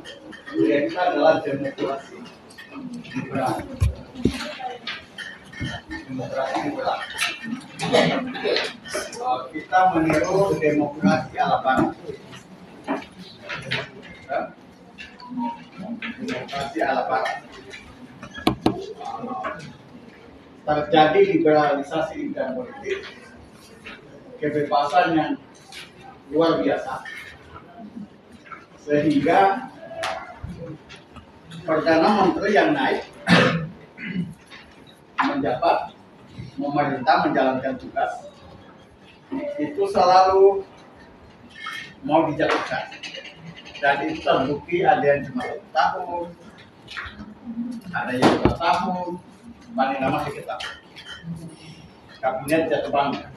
Budaya kita adalah demokrasi liberal. Demokrasi liberal. Kita meniru demokrasi ala barat. Demokrasi ala barat. Terjadi liberalisasi bidang politik, kebebasan yang luar biasa, sehingga Perdana Menteri yang naik menjabat, memerintah, menjalankan tugas itu selalu mau dijatuhkan, dan itu terbukti ada yang cuma 1 tahun, ada yang 2 tahun, paling lama 3 tahun. Kabinet jatuh bangun.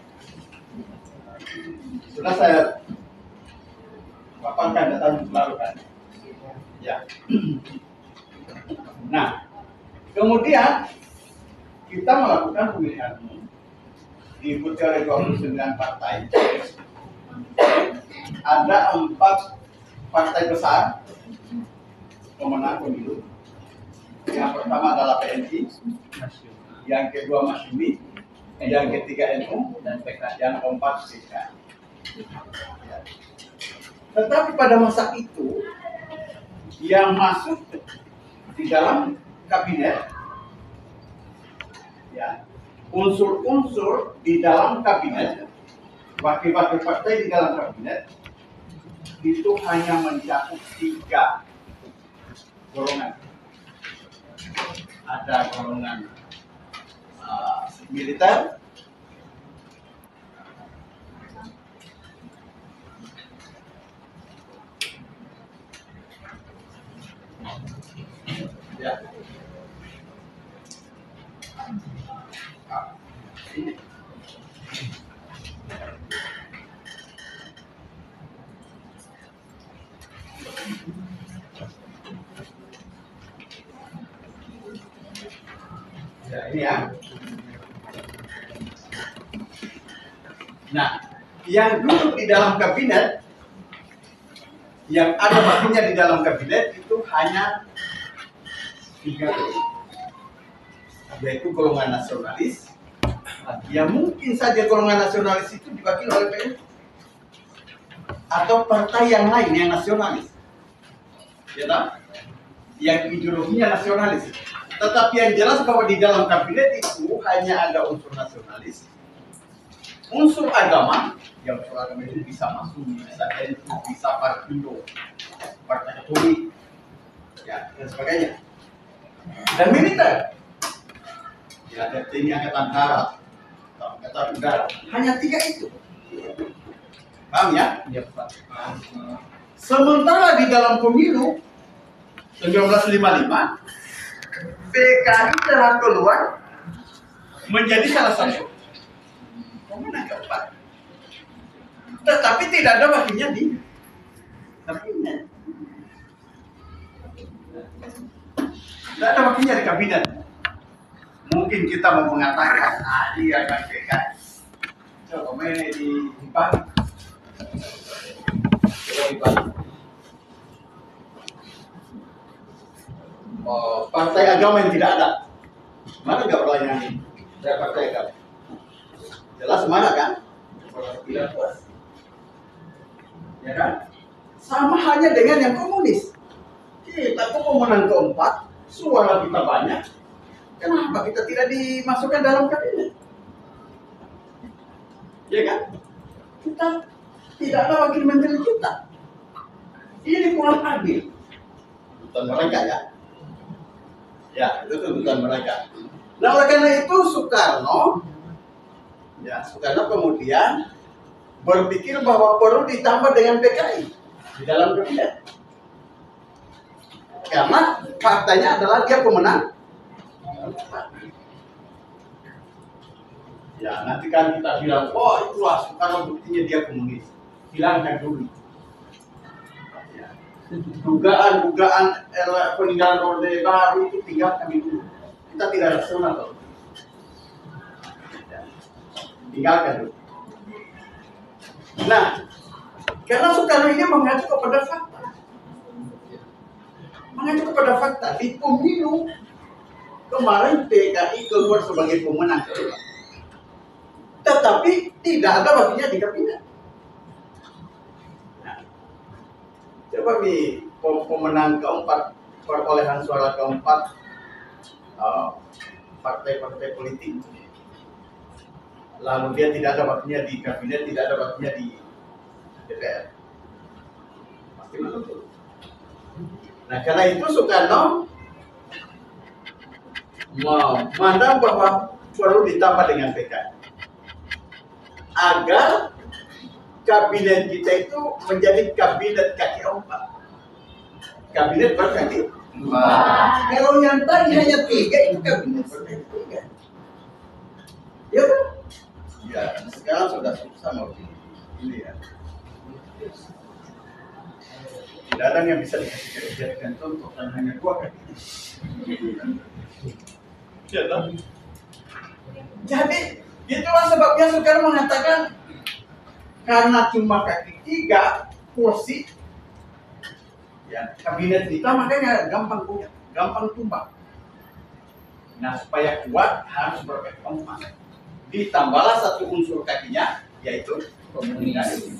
Sudah saya paparkan data tahun lalu kan. Ya. Nah, kemudian kita melakukan pemilihan umum diikuti oleh 29 partai. Ada 4 partai besar pemenang pemilu. Yang pertama adalah PNI, yang kedua Masyumi, yang ketiga NU, dan yang keempat PKI. Tetapi pada masa itu yang masuk di dalam kabinet, ya, unsur-unsur di dalam kabinet, wakil-wakil partai di dalam kabinet itu hanya mencakup 3 golongan. Ada golongan militer, ya. Ini. Ya, ini ya. Nah, yang duduk di dalam kabinet, yang ada wakilnya di dalam kabinet itu hanya 3, yaitu golongan nasionalis. Ya mungkin saja golongan nasionalis itu diwakili oleh PNI atau partai yang lain yang nasionalis, ya tak? Yang ideologinya nasionalis. Tetapi yang jelas bahwa di dalam kabinet itu hanya ada unsur nasionalis, unsur agama, yang unsur agama itu bisa masuk, bisa NU, bisa Partindo, Partai Katolik, ya, dan sebagainya. Dan militer, ya, ada TNI Angkatan Darat, Angkatan Udara, hanya 3 itu. Paham ya? Ya, Pak. Sementara di dalam pemilu 1955, PKI telah keluar menjadi salah satu pemenang keempat. Tetapi tidak ada wakilnya di kabinet. Tidak ada wakilnya di kabinet. Mungkin kita mau mengatakan, dia kan PKI. Coba main di Bali. Coba di Bali. Partai agama yang tidak ada. Mana nggak pertanyaan ini? Saya partai agama. Jelas mana kan? Tidak puas. Ya kan? Sama hanya dengan yang komunis. Kita tuh pemenang keempat, suara kita banyak. Kenapa kita tidak dimasukkan dalam kabinet? Ya kan? Kita tidak ada wakil menteri kita. Ini kurang adil. Tuntutan mereka ya. Ya, itu tuntutan mereka. Nah, oleh karena itu Soekarno kemudian berpikir bahwa perlu ditambah dengan PKI di dalam kabinet. Karena faktanya adalah dia pemenang. Ya, nanti kan kita bilang, oh itulah Soekarno buktinya dia komunis. Hilangkan dulu. Ya. Dugaan peninggalan Orde Baru itu tinggalkan dulu. Kita tidak rasional loh. Ya. Tinggalkan dulu. Nah, karena Soekarno ini mengacu kepada fakta. mengacu kepada fakta. Di pemilu kemarin PKI keluar sebagai pemenang, tetapi tidak ada wakilnya di kabinet. Nah, coba nih pemenang keempat, perolehan suara keempat partai-partai politik, lalu dia tidak ada wakilnya di kabinet, tidak ada wakilnya di DPR, pasti menentu. Nah, karena itu Soekarno memandang bahwa perlu ditambah dengan PKI agar kabinet kita itu menjadi kabinet kaki empat, kabinet berkaki empat. Kalau yang tadi hanya 3 itu kabinet berkaki 3. Ya kan? Ya, sekarang sudah susah mau ini ya. Tidak ada yang bisa dijadikan contoh dan hanya 2 kaki. Ya, kan? Jadi itulah sebabnya Soekarno mengatakan karena cuma kaki 3 kursi ya kabinet kita, makanya gampang punya, gampang tumbang. Nah, supaya kuat harus berkaki 4. Ditambahlah satu unsur kakinya, yaitu komunikasi.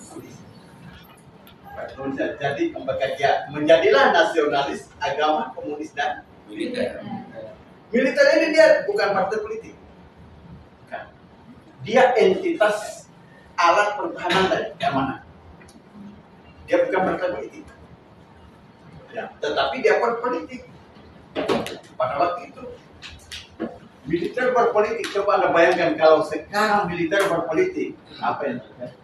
Jadi menjadilah nasionalis, agama, komunis, dan militer. Militer ini dia bukan partai politik, dia entitas alat pertahanan dan keamanan. Dia bukan partai politik, ya, tetapi dia berpolitik. Pada waktu itu militer berpolitik. Coba Anda bayangkan kalau sekarang militer berpolitik, apa yang terjadi?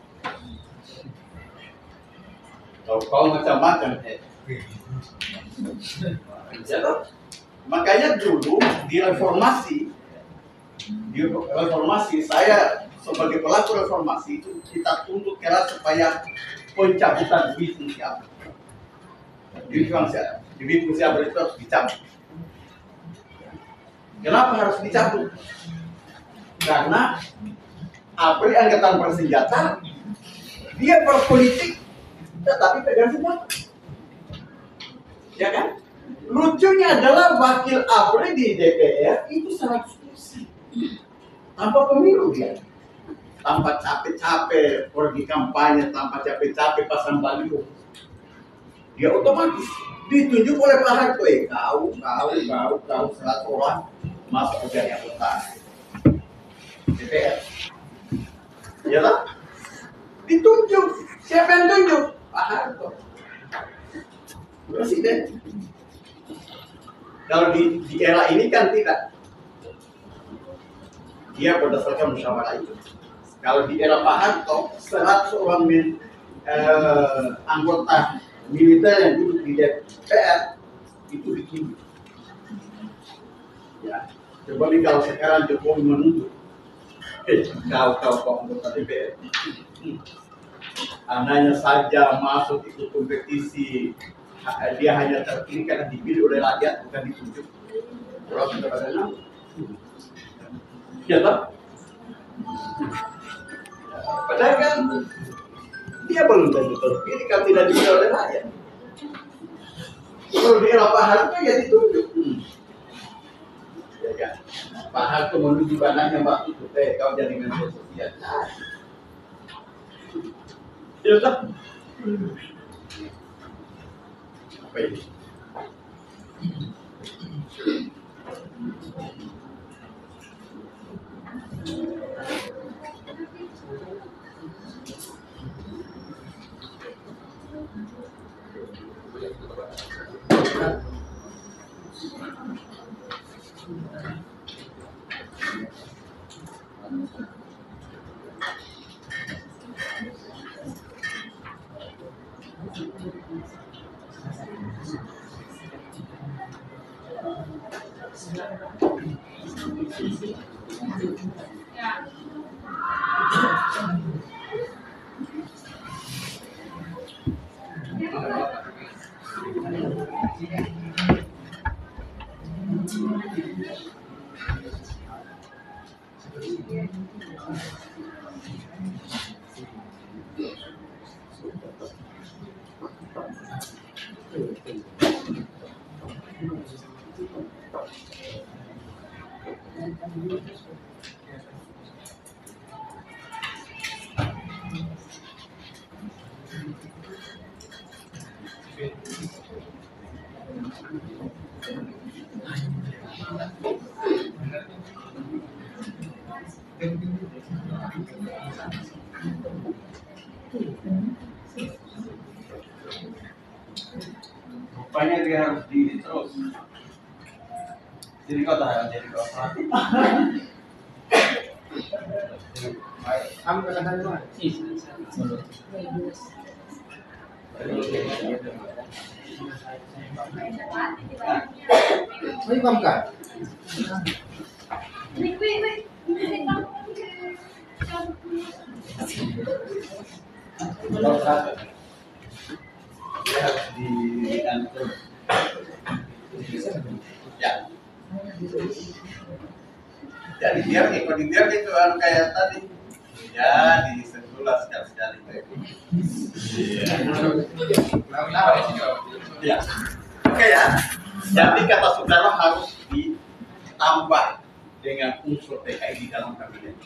Kau macam-macam. Makanya dulu di reformasi saya sebagai pelaku reformasi itu kita tuntut keras supaya pencabutan duit fungsi abri. Duit fungsi abri itu harus dicabut. Kenapa harus dicabut? Karena ABRI angkatan bersenjata, dia berpolitik tetapi pegang senjata. Ya kan? Lucunya adalah wakil ABRI di DPR itu 100 kursi. Tanpa pemilu dia. Tanpa capek-capek pergi kampanye, tanpa capek-capek pasang baliho. Dia otomatis ditunjuk oleh Pak Harto. Kau 100 orang masuk ke jadi anggota DPR. Ya lah? Ditunjuk. Siapa yang tunjuk? Pak Harto, presiden. Kalau di era ini kan tidak. Dia berdasarkan musyawarah itu. Kalau di era Pak Harto, 100 orang anggota militer yang duduk di DPR itu ditunjuk. Ya, coba nih kalau sekarang Jokowi menunjuk, kau anggota DPR. Anaknya saja masuk ikut kompetisi, dia hanya terpilih karena dipilih oleh rakyat, bukan ditunjuk. Kalau kita pada nama, ya tak? Padahal kan dia belum tentu terpilih kalau tidak dipilih oleh rakyat. Kalau di era Pak Harto ya ditunjuk. Ya kan? Pak Harto menuju anaknya Mbak Tutu, kau jadi menteri sosial. Ya tak? Apa ini? Rupanya dia harus di terus. Jadi kau tahan, jadi kau tahan. Kamu katakan mana? Ini kamu kan? Dia harus diatur. Ya. Jadi biar itu kayak tadi. Ya, disentuhlah sekali-sekali kayak gitu. Ya. Oke ya. Jadi kata Soekarno harus ditambah dengan unsur PKI di dalam kabinet.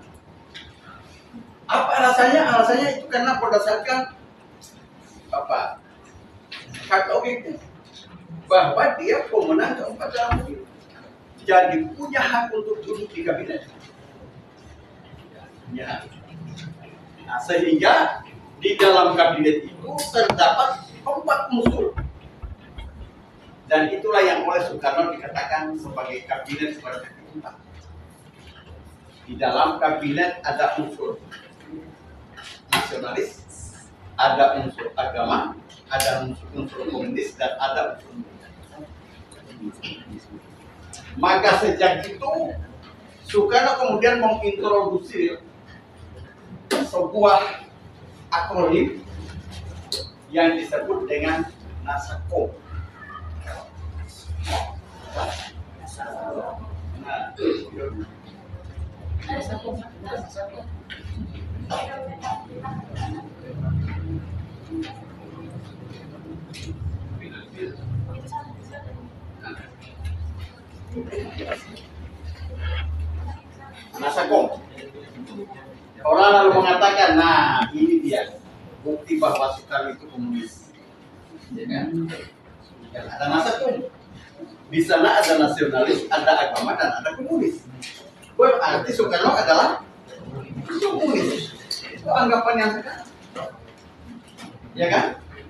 Apa alasannya? Alasannya itu karena berdasarkan apa? Hak objektif bahwa dia pemenang keempat dalam pemilu, jadi punya hak untuk duduk di kabinet. Ya. Nah, sehingga di dalam kabinet itu terdapat 4 unsur, dan itulah yang oleh Soekarno dikatakan sebagai kabinet sebagai keempat. Di dalam kabinet ada unsur nasionalis, ada unsur agama, ada unsur komunis, dan ada unsur militer. Maka sejak itu Soekarno kemudian mengintroduksi sebuah akronim yang disebut dengan NASACOM. Nah, NASACOM. Orang lalu mengatakan, nah ini dia bukti bahwa Soekarno itu komunis. Ya kan? Dan ada NASACOM. Di sana ada nasionalis, ada agama, dan ada komunis. Berarti Soekarno adalah komunis. Itu anggapan yang sekarang. Ya kan?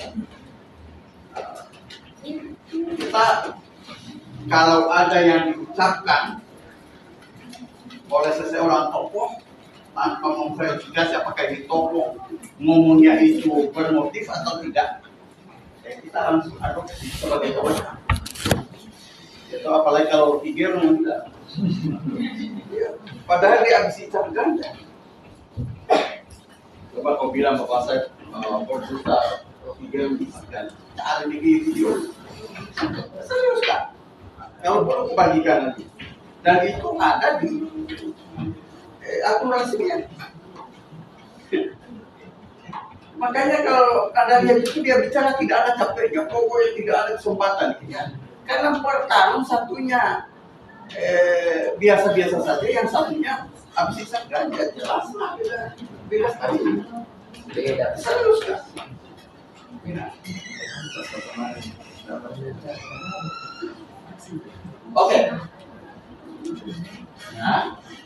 Kita kalau ada yang diucapkan oleh seseorang tokoh tanpa memverifikasi apakah ini tokoh ngomongnya itu bermotif atau tidak, ya kita langsung adopsi sebagai kebenaran. Itu apalagi kalau pikir tidak. Padahal dia habis ucap ganda. Coba kau bilang bahwa saya berdusta pikir dan ada di video. Serius kan? Kalau perlu bagikan nanti. Dan itu ada di akun resminya. Makanya kalau ada yang itu dia bicara tidak ada capeknya, pokoknya tidak ada kesempatan, ya. Karena bertarung satunya biasa-biasa saja, yang satunya habis isap ganja, jelas lah beda sekali. Beda. Serius kan? Oke. Nah,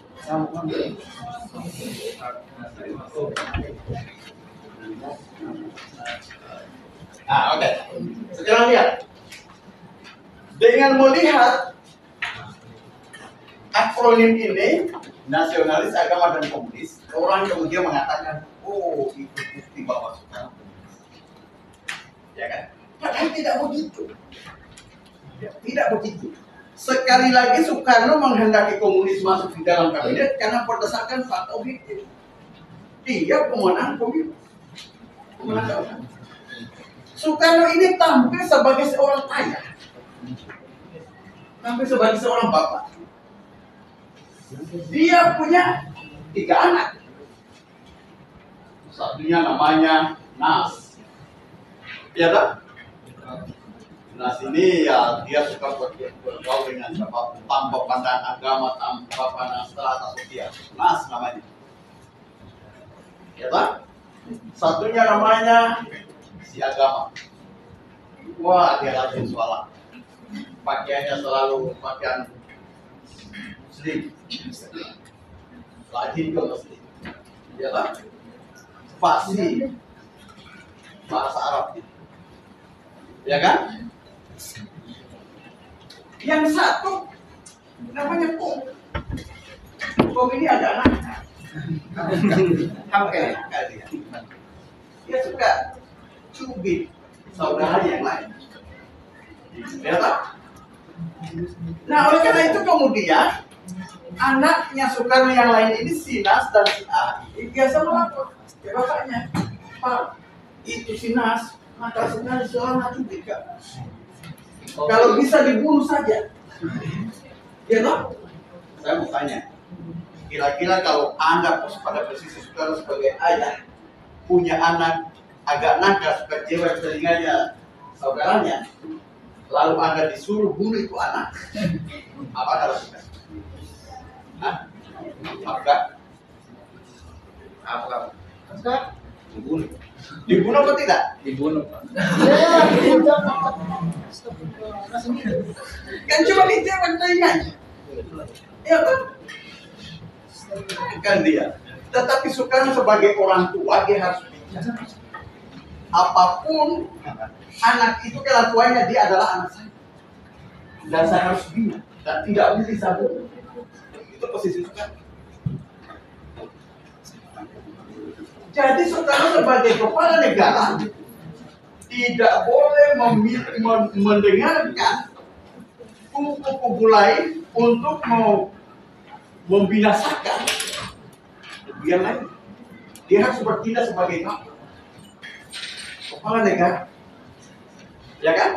oke. Sekarang lihat. Dengan melihat akronim ini, nasionalis, agama, dan komunis, orang kemudian mengatakan, oh itu bukti bahwa Soekarno komunis. Ya kan? Padahal tidak begitu. Ya, tidak begitu. Sekali lagi Soekarno menghendaki komunis masuk di dalam kabinet karena berdasarkan fakta objektif. Dia pemenang pemilu. Soekarno ini tampil sebagai seorang ayah, tampil sebagai seorang bapak. Dia punya 3 anak. Satunya namanya Nas. Ya tak? Nah sini ya dia suka bergaul dengan siapa tanpa pandang agama, tanpa pandang strata sosial. Nas namanya. Ya tak? Satunya namanya si agama. Wah dia rajin sholat. Pakaiannya selalu pakaian muslim. Rajin ke muslim. Ya tak? Fasih bahasa Arab. Ya kan? Yang satu namanya Kom. Kom ini ada anak. Hampir dia. Dia suka cubit saudara yang lain. Ya tak? Nah oleh karena itu kemudian anaknya Soekarno yang lain ini si Nas dan si A ini biasa melapor ke bapaknya, Pak itu si Nas maka sebenarnya seorang cubit Kak. Kalau bisa dibunuh saja. Ya toh? Saya mau tanya. Kira-kira kalau Anda pada posisi Soekarno sebagai ayah punya anak agak nakal suka cewek telinganya saudaranya, lalu Anda disuruh bunuh itu anak, apa harus kita? Hah? Apakah? Apakah? Dibunuh. Dibunuh atau tidak? Dibunuh. Kan cuma dicewek telinganya. Ya kan? Kan dia. Tetapi Soekarno sebagai orang tua dia harus bicara. Apapun anak itu kalau tuanya dia adalah anak saya. Dan saya harus bina dan tidak boleh disabut. Itu posisi Soekarno. Jadi Soekarno sebagai kepala negara tidak boleh mendengarkan kubu-kubu lain untuk membinasakan yang lain. Dia harus bertindak sebagai kepala negara, ya kan?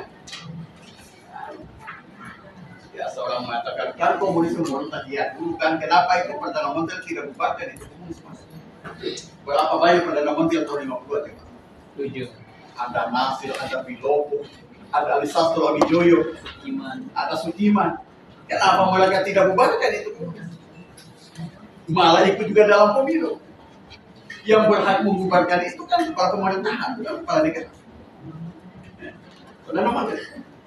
Ya seorang mengatakan kan komunisme berontak dia dulu kan kenapa itu Perdana Menteri tidak bubarkan itu komunisme? Berapa banyak Perdana Menteri tahun 52 ya? 7. Ada Nasir, ada Bilopo, ada Alisastro Abijoyo, ada Sukiman. Kenapa mereka tidak bubarkan itu? Malah ikut juga dalam pemilu. Yang berhak membubarkan itu kan kepala pemerintahan, bukan kepala negara. Perdana Menteri.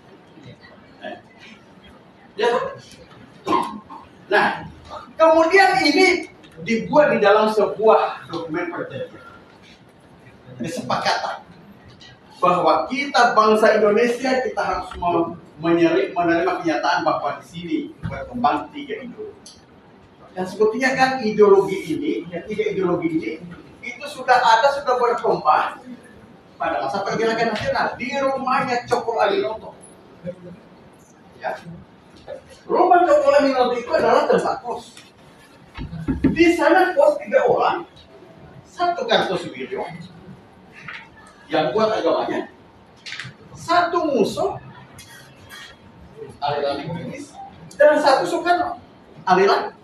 Ya. Nah, kemudian ini dibuat di dalam sebuah dokumen perjanjian. Kesepakatan bahwa kita bangsa Indonesia kita harus menerima kenyataan bahwa di sini berkembang 3 ideologi. Dan sebetulnya kan ideologi ini, yang 3 ideologi ini itu sudah berkembang pada masa pergerakan nasional di rumahnya Cokro Aminoto. Ya. Rumah Cokro Aminoto itu adalah tempat kos. Di sana kos 3 orang, satu Kartosuwiryo yang kuat agamanya, satu musuh aliran komunis, dan satu Soekarno aliran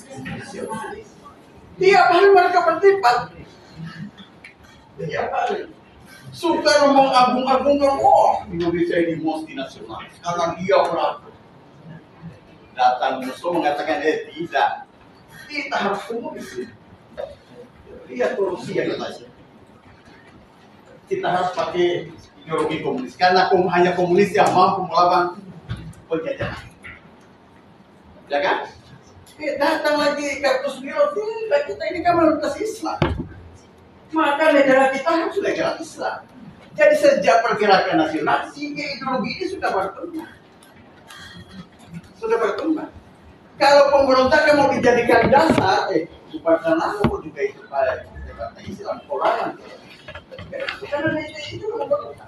tiap hari mereka berdebat. Tiap hari Soekarno mengagung-agungkan, Indonesia ini multinasional. Sekarang dia beratur. Datang musuh mengatakan, tidak. Kita harus komunis. Lihat Rusia katanya. Kita harus pakai ideologi komunis karena hanya komunis yang mampu melawan penjajahan. Ya kan? Datang lagi Kartosuwiryo, kita ini kan mayoritas Islam. Maka negara kita harus negara Islam. Jadi sejak pergerakan nasional, 3 ideologi ini sudah berkembang. Kalau pemberontakan mau dijadikan dasar, bukan aku juga itu pada Islam Koran. Karena itu memberontak.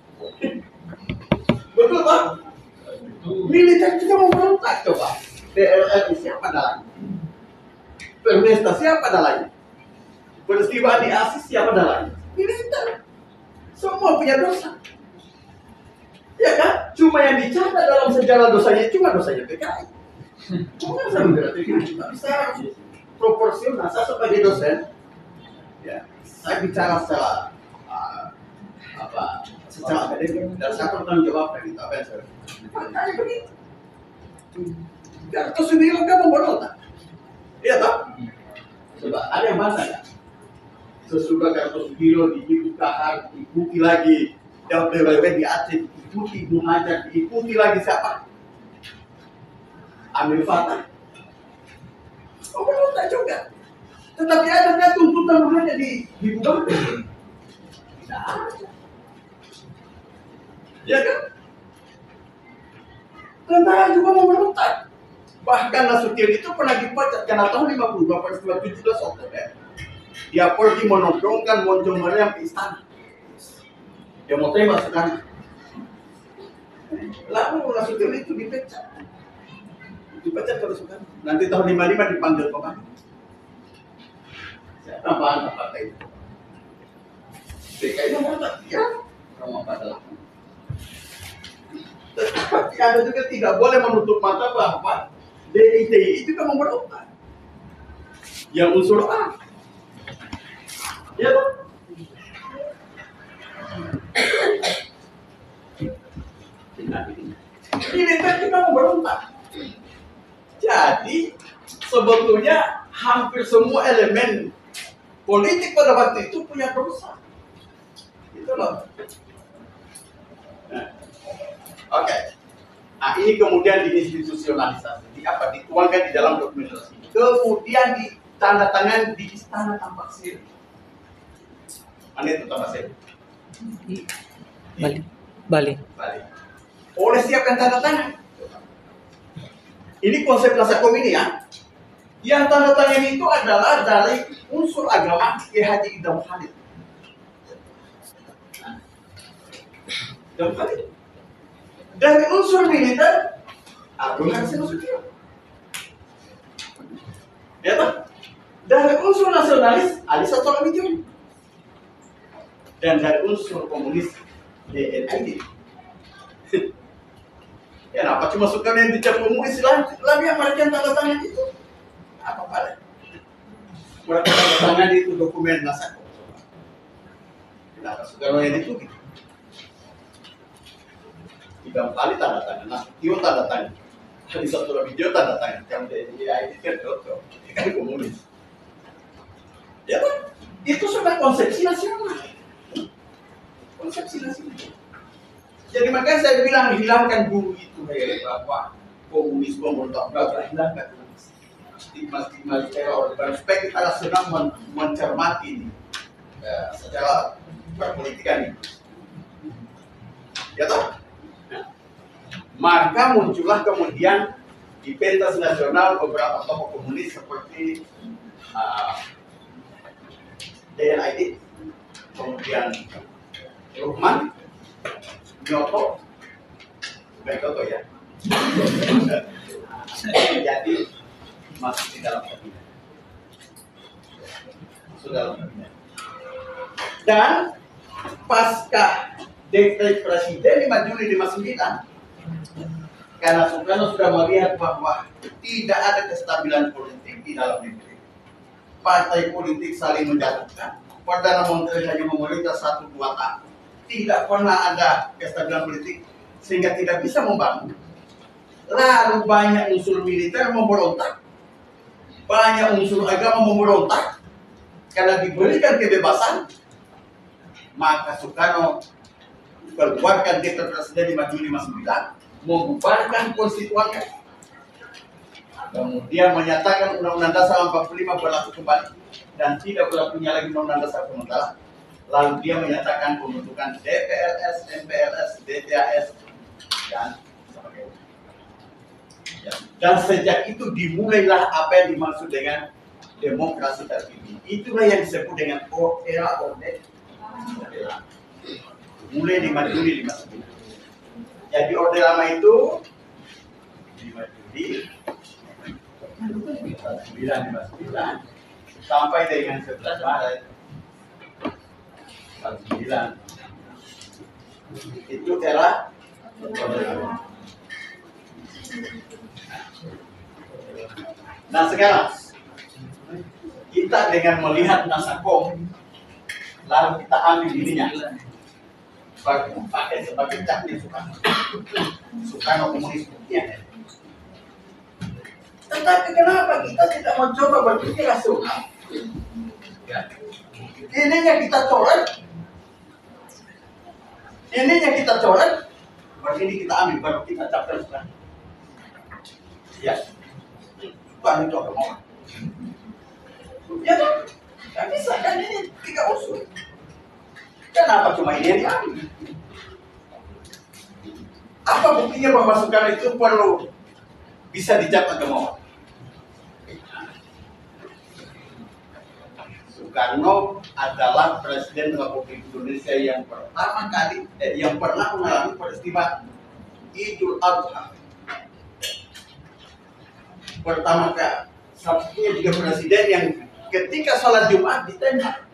Betul Pak? Militer juga memberontak coba. PLN siapa dalangnya? Permesta siapa dalangnya? Peristiwa di ASIS siapa dalangnya? Militer. Semua punya dosa. Ya kan? Cuma yang dicatat dalam sejarah dosanya cuma dosanya PKI. Cuma saya berarti kita bisa proporsional. Saya sebagai dosen, ya, saya bicara secara secara akademik dan saya bertanggung jawab dari apa yang saya makanya begitu. Kartu sembilan kamu bodoh tak? Iya tak? Coba ada yang bahasa ya? Sesudah kartu sembilan diikuti lagi, WWW diatur, diikuti Muhajar, diikuti lagi siapa? Ambil Fatah. Oh bodoh tak juga. Tetapi ada tuntutan hanya dibuka. Tidak ada. Ya kan? Tentara juga memberontak. Bahkan Nasution itu pernah dipecat karena tahun 52 peristiwa 17 Oktober. Dia pergi menodongkan Moncong Meriam ke istana. Dia mau tembak sekarang. Lalu Nasution itu dipecat. Dipecat terus kan. Nanti tahun 55 dipanggil kembali. Saya tambahan apa itu? DKI memberontak. Ya, Roma 48. Tetapi ada juga tidak boleh menutup mata bahwa DITI itu kan memberontak. Yang unsur A. Ya toh? Ini kan kita memberontak. Jadi sebetulnya hampir semua elemen politik pada waktu itu punya dosa. Itu loh. Oke. Nah, ini kemudian diinstitusionalisasi. Di apa? Dituangkan di dalam dokumentasi. Kemudian ditandatangani di Istana Tampak Siri. Mana itu Tampak Siri? Bali. Oleh siapa yang tanda tangan? Ini konsep Nasakom ini ya. Yang tanda tangan itu adalah dari unsur agama Kiai Haji Idam Khalid. Idam Khalid. Dari unsur militer, Agung Hansip Nasution. Ya toh? Dari unsur nasionalis, Ali Sator Abidjun. Dan dari unsur komunis, DNID. Ya, kenapa cuma suka yang dicap komunis lagi yang mereka yang tanda tangan itu? Apa pada? Mereka tanda tangan itu dokumen Nasakom. Kenapa suka yang itu gitu? Idam Khalid tanda tangan, Nasution tanda tangan, Ali Sator Abidjun tanda tangan, yang DNID kan cocok, kan komunis. Ya kan? Itu sudah konsepsi nasional. Konsepsi nasional. Jadi makanya saya bilang hilangkan dulu itu bahwa komunisme merupakan hilangkan stigma teror dan supaya kita senang mencermati secara perpolitikan ini. Ya toh? Maka muncullah kemudian di pentas nasional beberapa tokoh komunis seperti DNID, kemudian Ruhman, Nyoto, bukan Toto ya, jadi masuk di dalam kabinet, dan pasca dekret Presiden 5 Juli 59. Karena Soekarno sudah melihat bahwa tidak ada kestabilan politik di dalam negeri. Partai politik saling menjatuhkan. Perdana Menteri hanya memerintah 1-2 tahun. Tidak pernah ada kestabilan politik sehingga tidak bisa membangun. Lalu banyak unsur militer memberontak. Banyak unsur agama memberontak. Karena diberikan kebebasan, maka Soekarno keluarkan dekret Presiden 5 Juli 59. Membubarkan konstituannya, kemudian menyatakan Undang-Undang Dasar 45 berlaku kembali dan tidak berlakunya lagi Undang-Undang Dasar sementara. Lalu dia menyatakan pembentukan DPRS, MPRS, DPAS dan sebagainya. Ya. Dan sejak itu dimulailah apa yang dimaksud dengan demokrasi terpilih. Itulah yang disebut dengan era Orde Lama. Mulai 5 Juli 59. Jadi Orde Lama itu 5 Juli 1959 sampai dengan 11 Maret 1949. Itu era Orde Lama. Nah sekarang kita dengan melihat Nasakom, lalu kita ambil ininya. pakai sebagai capnya Soekarno komunis. Ya. Tetapi kenapa kita tidak mencoba berpikir rasional? Ya. Ininya kita coret, berarti ini kita ambil, baru kita capkan. Ya, bukan itu mau. Ya kan? Tidak bisa kan, ini 3 unsur. Kenapa cuma ini yang diambil? Apa buktinya bahwa Soekarno itu perlu bisa dicap agama? Soekarno adalah Presiden Republik Indonesia yang pertama kali yang pernah mengalami peristiwa Idul Adha. Pertama kali, satunya juga presiden yang ketika sholat Jumat ditembak.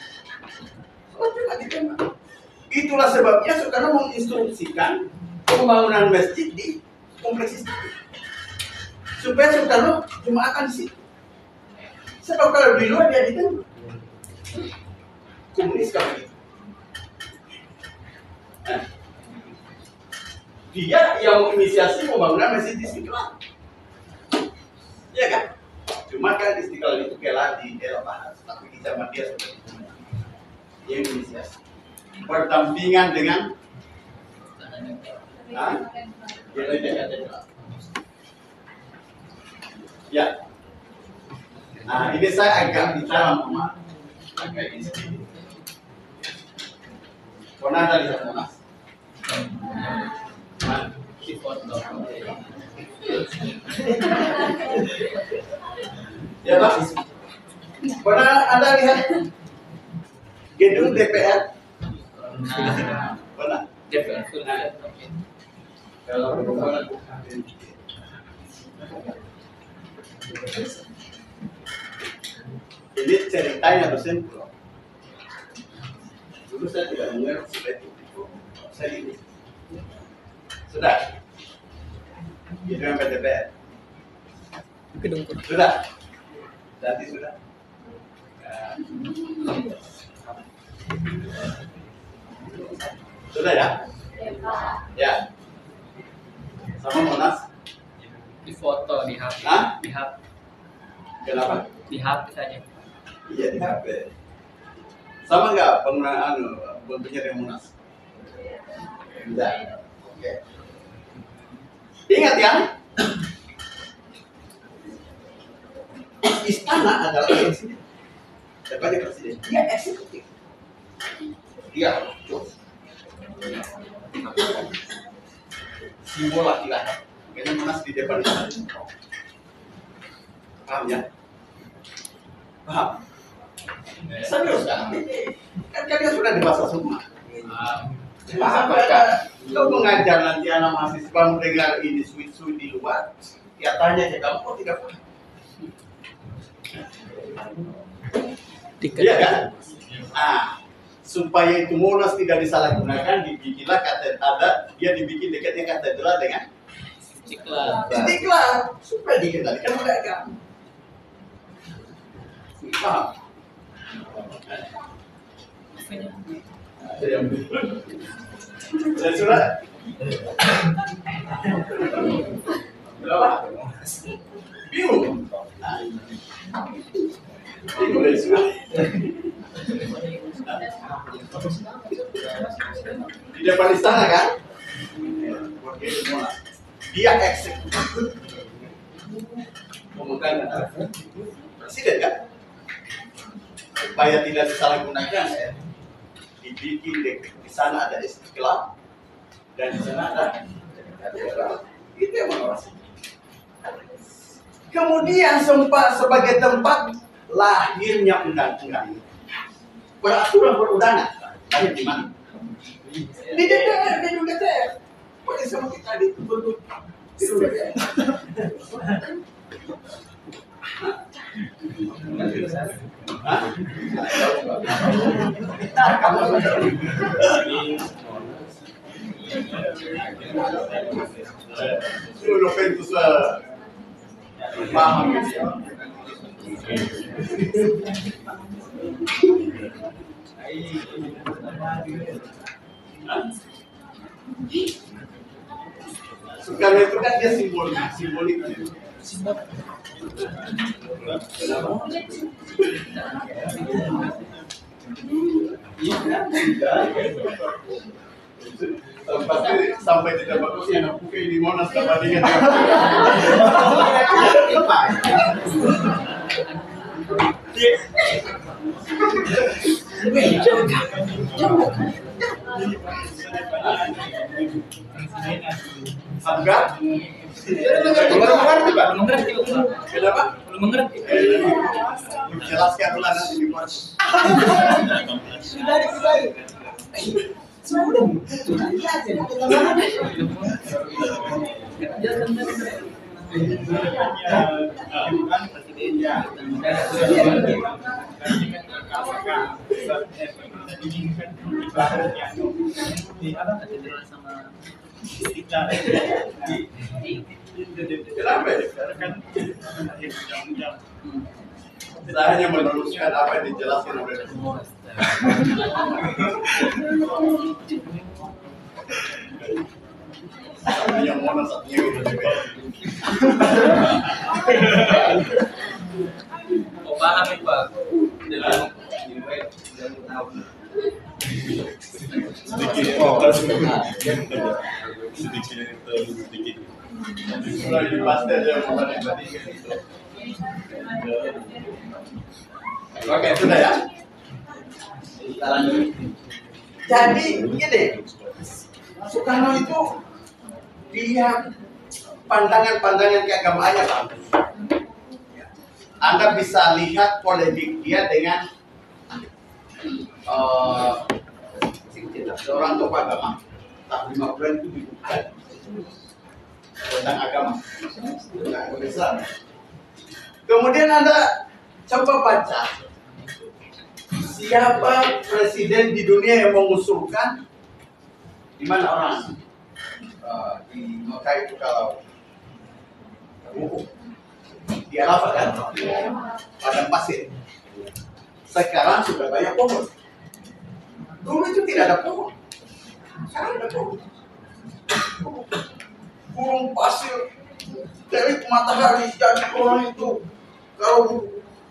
Itulah sebabnya Soekarno menginstruksikan pembangunan masjid di kompleks istana supaya Soekarno Jumatan di situ. Sebab kalau di luar dia ditembak. Komunis kan begitu. Nah, dia yang menginisiasi pembangunan masjid di Istiqlal. Ya kan? Cuma kan Istiqlal itu kalah di era Barat, tapi di zaman dia sudah dia inisiasi. Berdampingan dengan ya. Nah, ini saya agak bicara agak ini sedikit. Pernah ada lihat Monas? Ya Pak, pernah Anda lihat gedung DPR? Pernah? Ini ceritanya dosen pulau. Dulu saya tidak mengerti seperti itu. Saya ini sudah gedung DPR. Sudah. Jadi sudah. Sudah ya? Ya. Sama Monas? Di foto di HP. Hah? Di HP. Kenapa? Di HP saja. Iya di HP. Sama nggak penggunaan bentuknya di Monas? Tidak. Oke. Ingat ya? Istana adalah presiden. Sebagai presiden, dia eksekutif. Dia simbol laki-laki. Kayaknya Monas di depan itu. Paham ya? Paham? Serius kan? Kan kalian sudah di bahasa Sukma. Paham kan? Kalau mengajar nanti anak mahasiswa mendengar ini suit-suit di luar, ya tanya aja kamu kok tidak paham? Iya kan? Nah, supaya itu Monas tidak disalahgunakan, dibikinlah katedral, dia dibikin dekatnya katedral dengan Istiqlal supaya dikendalikan oleh agama. Paham? Sudah? Berapa? Bingung? Bingung dari sudah. Di depan istana kan? Dia eksekutif. Pemegang presiden kan? Supaya tidak disalahgunakan, dibikin di sana ada Istiqlal dan di sana ada katedral. Itu yang mengawasi. Kemudian sempat sebagai tempat lahirnya undang-undang. Peraturan perundangan lahir di mana? Di DPR, di DPR. Boleh sama kita dituntut di DPR. Lo penso paham gitu. Soekarno itu kan dia simbolik. Sampai tidak bagus yang aku di Monas bandingkan. Enggak? Belum mengerti, Pak. Kenapa? Belum mengerti. Jelaskan dulu nanti di Monas. Kenapa ya? Kita hanya meneruskan apa yang dijelaskan oleh satunya Monas, satunya gitu. Oh, paham ya, Pak. Sedikit. Mulai dipasti aja mulai dibandingkan itu. Oke, sudah ya. Kita lanjut. Jadi gini, Soekarno itu dia pandangan-pandangan keagamaannya bagus. Anda bisa lihat polemik dia dengan seorang tokoh agama. Tahun 50-an itu dibuka tentang agama, tentang Islam. Kemudian Anda coba baca siapa presiden di dunia yang mengusulkan, di mana orang di Mekah itu kalau wukuf di Arafah kan, padang pasir. Sekarang sudah banyak pohon. Dulu itu tidak ada pohon. Sekarang ada pohon. Gurun pasir, terik matahari, jadi orang itu kalau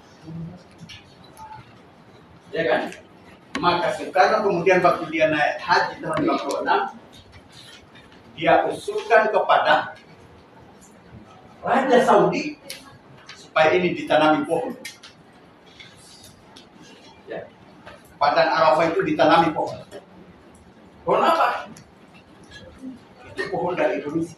ya kan? Maka Soekarno kemudian waktu dia naik haji tahun 56, dia usulkan kepada Raja Saudi supaya ini ditanami pohon. Ya. Padang Arafah itu ditanami pohon. Pohon apa? Itu pohon dari Indonesia.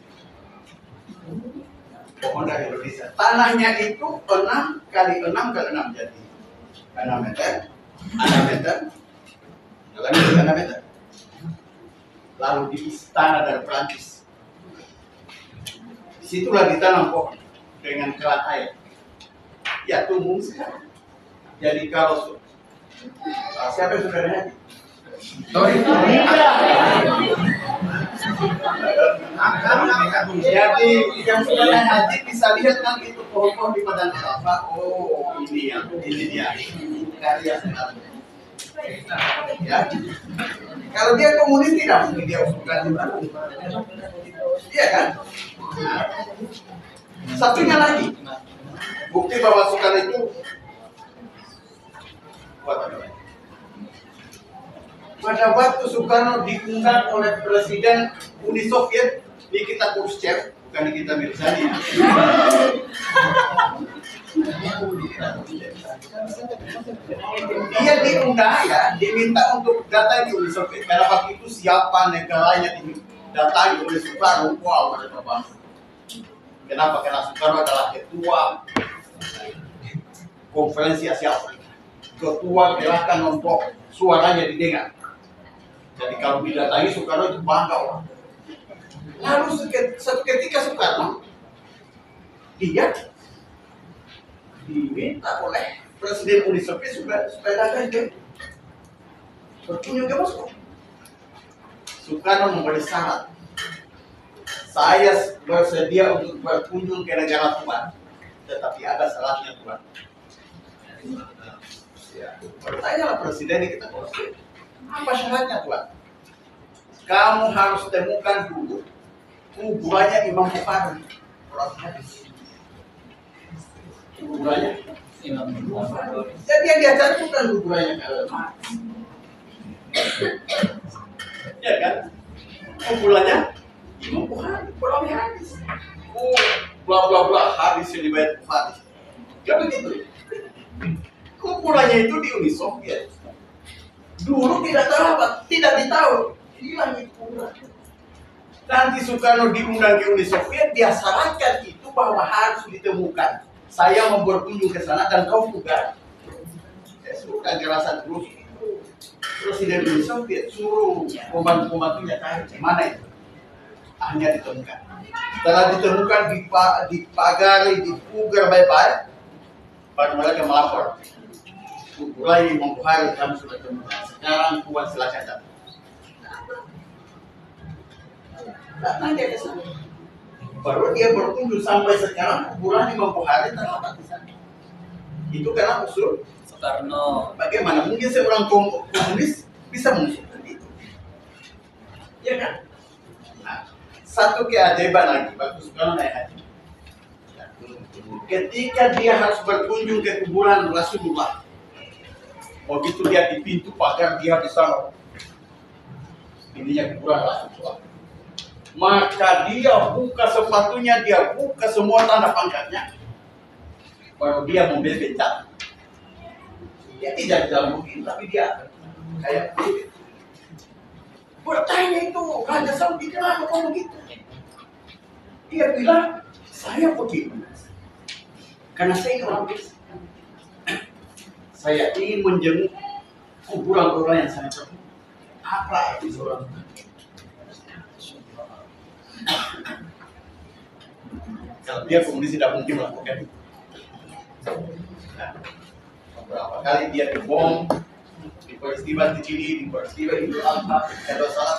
Pohon dari Indonesia. Tanahnya itu 6 kali 6 kali 6 jadi 6 meter, 6 meter, 6 meter. Lalu di istana dari Prancis. Disitulah ditanam pohon dengan keran air. Ya tumbuh sekarang. Jadi kalau siapa yang sudah haji? Jadi yang sudah naik haji bisa lihat kan itu pohon-pohon di padang Arafah. Oh ini dia karya Soekarno. Ya, kalau dia komunis tidak mungkin dia usulkan juga. Iya kan? Satunya lagi, bukti bahwa Soekarno itu pada waktu Soekarno diundang oleh Presiden Uni Soviet Nikita Khrushchev, bukan Nikita Mirzani. Dia diundang ya, diminta untuk datang di Uni Soviet. Karena waktu itu siapa negaranya didatangi oleh Soekarno? Wow, mereka bangsa. Kenapa? Karena Soekarno adalah ketua konferensi Asia Afrika, ketua gerakan untuk suaranya didengar. Jadi kalau didatangi Soekarno itu bangga orang. Lalu ketika Soekarno dia diminta oleh Presiden Uni Soviet supaya datang ke berkunjung ke Moskow. Soekarno memberi syarat, saya bersedia untuk berkunjung ke negara Tuhan, tetapi ada syaratnya Tuhan. Ya, bertanyalah Presiden kita apa syaratnya Tuhan? kamu harus temukan dulu kuburannya Imam Bukhari. Orang hadis. Kuburannya Imam Bukhari. jadi yang dia cari bukan kuburannya kalau ya kan? Kuburannya Imam Bukhari, orang hadis. Bla bla bla hadis yang dibayar Bukhari. Gak begitu. Kuburannya itu di Uni Soviet. Dulu tidak terdapat, tidak ditahu. Hilang itu kuburan. Nanti Soekarno diundang ke Uni Soviet, dia syaratkan itu bahwa harus ditemukan. Saya mau berkunjung ke sana dan kau juga. Ya sudah gerasan terus. Presiden Uni Soviet suruh pembantu-pembantunya cari mana itu. Akhirnya ditemukan. Setelah ditemukan dipagari, dipugar baik-baik, baru mereka melapor. Mulai Imam Bukhari kami sudah temukan. Sekarang Tuan silakan datang. Datang dia ke sana. Baru dia berkunjung sampai sekarang kuburan Imam Bukhari terdapat di sana. Itu karena usul Soekarno. bagaimana mungkin seorang komunis bisa mengusulkan itu, ya kan? Nah, satu keajaiban lagi bagus Soekarno naik haji. Ketika dia harus berkunjung ke kuburan Rasulullah, begitu dia di pintu pagar dia di sana, ininya kuburan Rasulullah. Maka dia buka sepatunya, dia buka semua tanda pangkatnya, baru dia membentak. Dia tidak dalam mungkin, tapi dia kayak bertanya itu Raja Saudi kenapa kamu begitu? Dia bilang saya begini karena saya ini orang biasa. Saya ingin menjenguk kuburan orang yang sangat terkenal. Apa itu seorang? Kalau dia komunis tidak mungkin melakukan itu. Nah, beberapa kali dia dibom di peristiwa di sini, di peristiwa itu apa? Ada salah.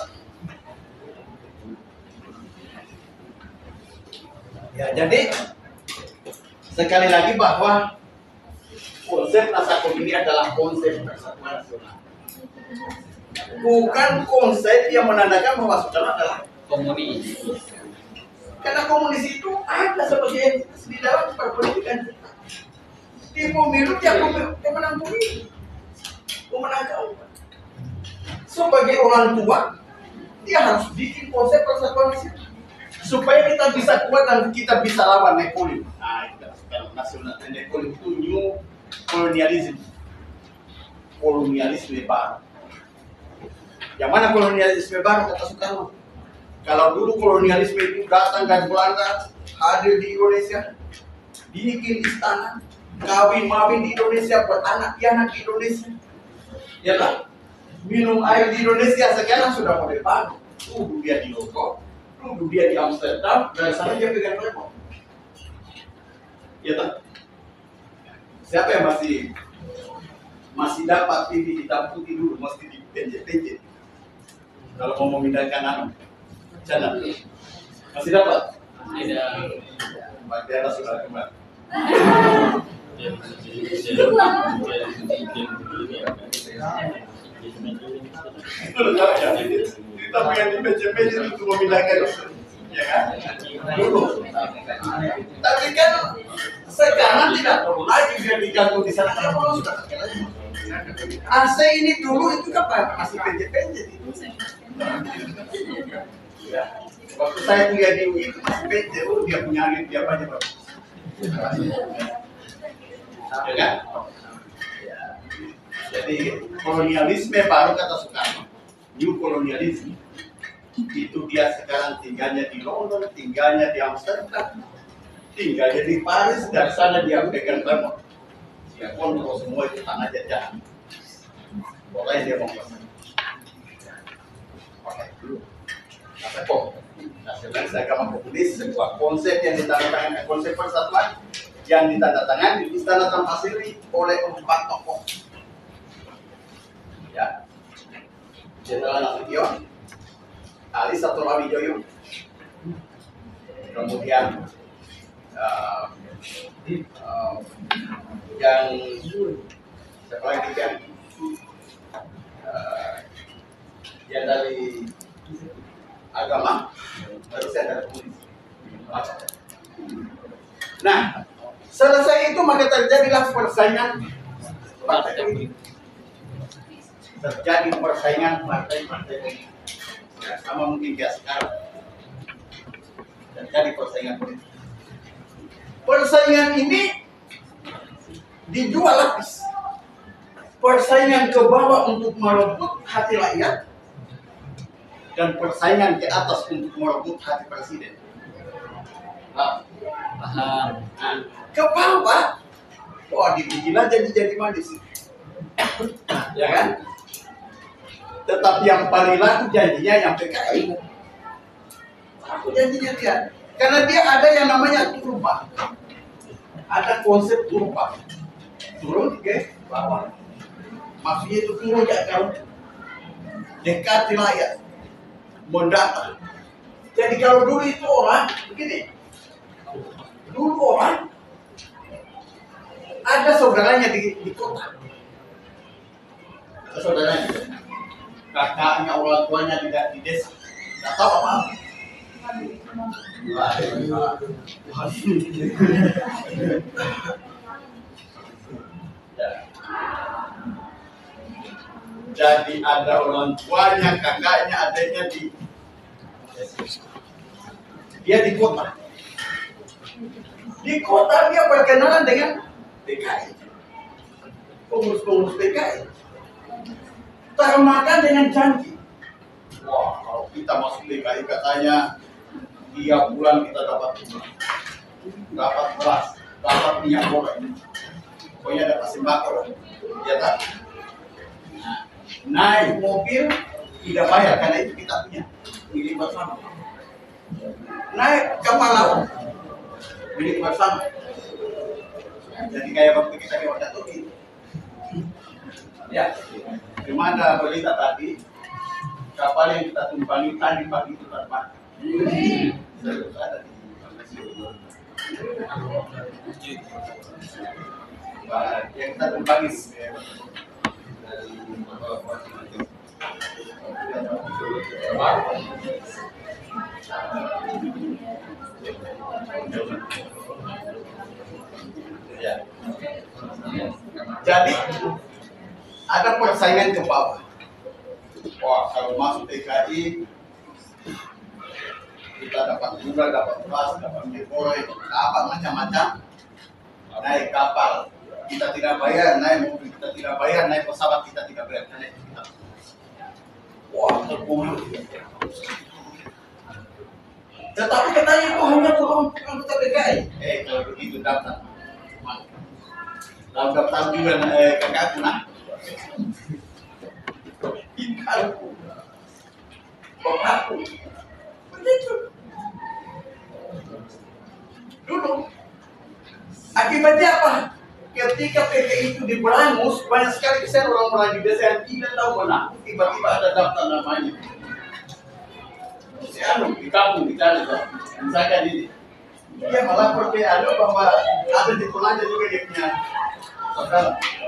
Ya, jadi sekali lagi bahwa konsep Nasakom ini adalah konsep persatuan nasional. Bukan konsep yang menandakan bahwa Soekarno adalah Komunis. karena komunis itu ada sebagai di dalam perpolitikan kita. Di pemilu dia pemenang pemilu, pemenang keempat. Sebagai orang tua, dia harus bikin konsep persatuan nasional supaya kita bisa kuat dan kita bisa lawan nepolisme. Nah, itu nasional nepolisme itu new kolonialisme, kolonialisme baru. Yang mana kolonialisme baru kata Soekarno? Kalau dulu kolonialisme itu datang dari Belanda, hadir di Indonesia, bikin istana, kawin-mawin di Indonesia, beranak pianak di Indonesia, ya kan? Minum air di Indonesia. Sekarang sudah model baru. Dulu dia di Lombok, dulu dia di Amsterdam, dari sana dia pegang remote. Ya kan? Siapa yang masih dapat TV hitam putih dulu, mesti dipenjit-penjit. Kalau mau memindahkan channel, masih dapat? Tidak. Bagian sudah kembali. Kita pengen dipenjit-penjit untuk memindahkan, ya kan? Dulu. Tapi kan sekarang tidak perlu lagi dia digantung di sana. Kalau sudah AC ini dulu itu kan masih penjit-penjit itu. Ya. Waktu saya kuliah di UI itu masih penjit, dia punya alit dia apa aja Pak. Ya kan? Jadi kolonialisme baru kata Soekarno, new kolonialisme itu dia sekarang tinggalnya di London, tinggalnya di Amsterdam, tinggalnya di Paris, dari sana dia pegang remote, dia kontrol semua itu tanah jajahan. Pokoknya dia mau kuasai. Oke, dulu. Nasakom, nasionalis agama komunis, sebuah konsep yang ditandatangani, konsep persatuan yang ditandatangani di Istana Tanpa Siri oleh 4 tokoh. Ya, Jenderal Nasution, Ali Sabto Wijoyo, kemudian yang siapa lagi kan, yang dari agama, harus ada komunis. Nah, selesai itu maka terjadilah persaingan partai politik. Terjadi persaingan partai-partai politik. Ya, sama mungkin kayak sekarang. Terjadi persaingan politik. Persaingan ini di dua lapis. Persaingan ke bawah untuk merebut hati rakyat dan persaingan ke atas untuk merebut hati presiden. Nah, Paham. ke bawah, wah dibikin aja jadi manis, ya kan? Tetapi yang paling laku janjinya yang PKI. Aku janjinya dia, karena dia ada yang namanya turba, ada konsep turba, turun ke bawah. Maksudnya itu turun ke akar, dekati rakyat, mendata. Jadi kalau dulu itu orang begini, dulu orang ada saudaranya di kota, ada saudaranya, kakaknya, orang tuanya di desa, nggak tahu apa. Jadi ada orang tuanya, kakaknya, adiknya dia di kota. Di kota dia berkenalan dengan PKI, pengurus-pengurus PKI. Termakan dengan janji. Wah, kalau kita masuk PKI katanya tiap bulan kita dapat beras, dapat minyak goreng, pokoknya dapat sembako, ya tak? Naik mobil tidak bayar karena itu kita punya milik bersama. Naik kapal laut milik bersama. Jadi kayak waktu kita ke Wakatobi. Ya, gimana berita tadi? Kapal yang kita tumpangi tadi pagi itu terbang. Terus ada di yang kita tumpangi. Ya. Jadi ada persaingan ke bawah. Wah, kalau masuk PKI kita dapat gula, dapat beras, dapat minyak goreng, dapat macam-macam. Naik kapal kita tidak bayar, naik mobil kita tidak bayar, naik pesawat kita tidak bayar, karena itu kita. Wah, terpengaruh. Tetapi katanya itu hanya turun anggota PKI. Kalau begitu daftar. Lalu daftar juga kakakku nah. Ikanku, bapakku, begitu. Dulu, akibatnya apa? Ketika PKI itu diberangus, banyak sekali kesan orang-orang di desa yang tidak tahu mana. Tiba-tiba ada daftar namanya. Di kampung di sana, misalkan ini, dia melapor ke bahwa ada di Toraja juga dia punya saudara.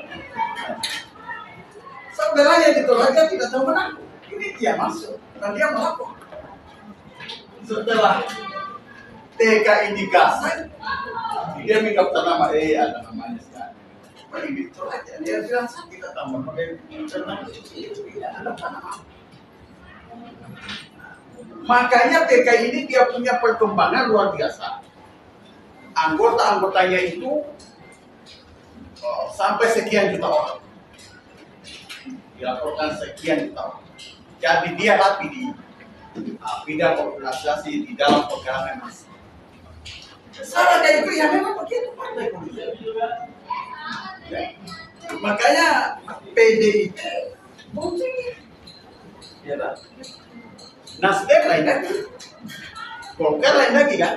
Saudaranya di Toraja tidak tahu mana. Ini dia masuk dan dia melapor. Setelah TKI digasak, dia minta nama ada namanya sekarang. Paling di Toraja dia bilang saya tidak tahu pakai internal itu ada nama. Makanya PKI ini dia punya perkembangan luar biasa. Anggota-anggotanya itu sampai sekian juta orang. Dilaporkan sekian juta orang. Jadi dia rapi di bidang organisasi di dalam program masih. Salah kayak itu ya memang begitu partai politik. Ya. Makanya PDIP mungkin ya tak? Nasdem lain lagi, Golkar lain lagi kan?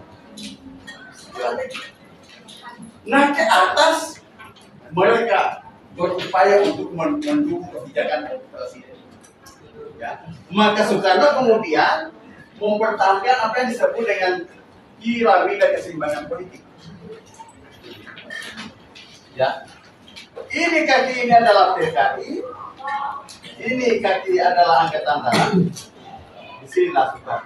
Nah ke atas mereka berupaya untuk mendukung kebijakan presiden. Ya. Maka Soekarno kemudian mempertahankan apa yang disebut dengan piramida keseimbangan politik. Ya, ini kaki ini adalah PKI, ini kaki adalah Angkatan Darat, Di sini lakukan.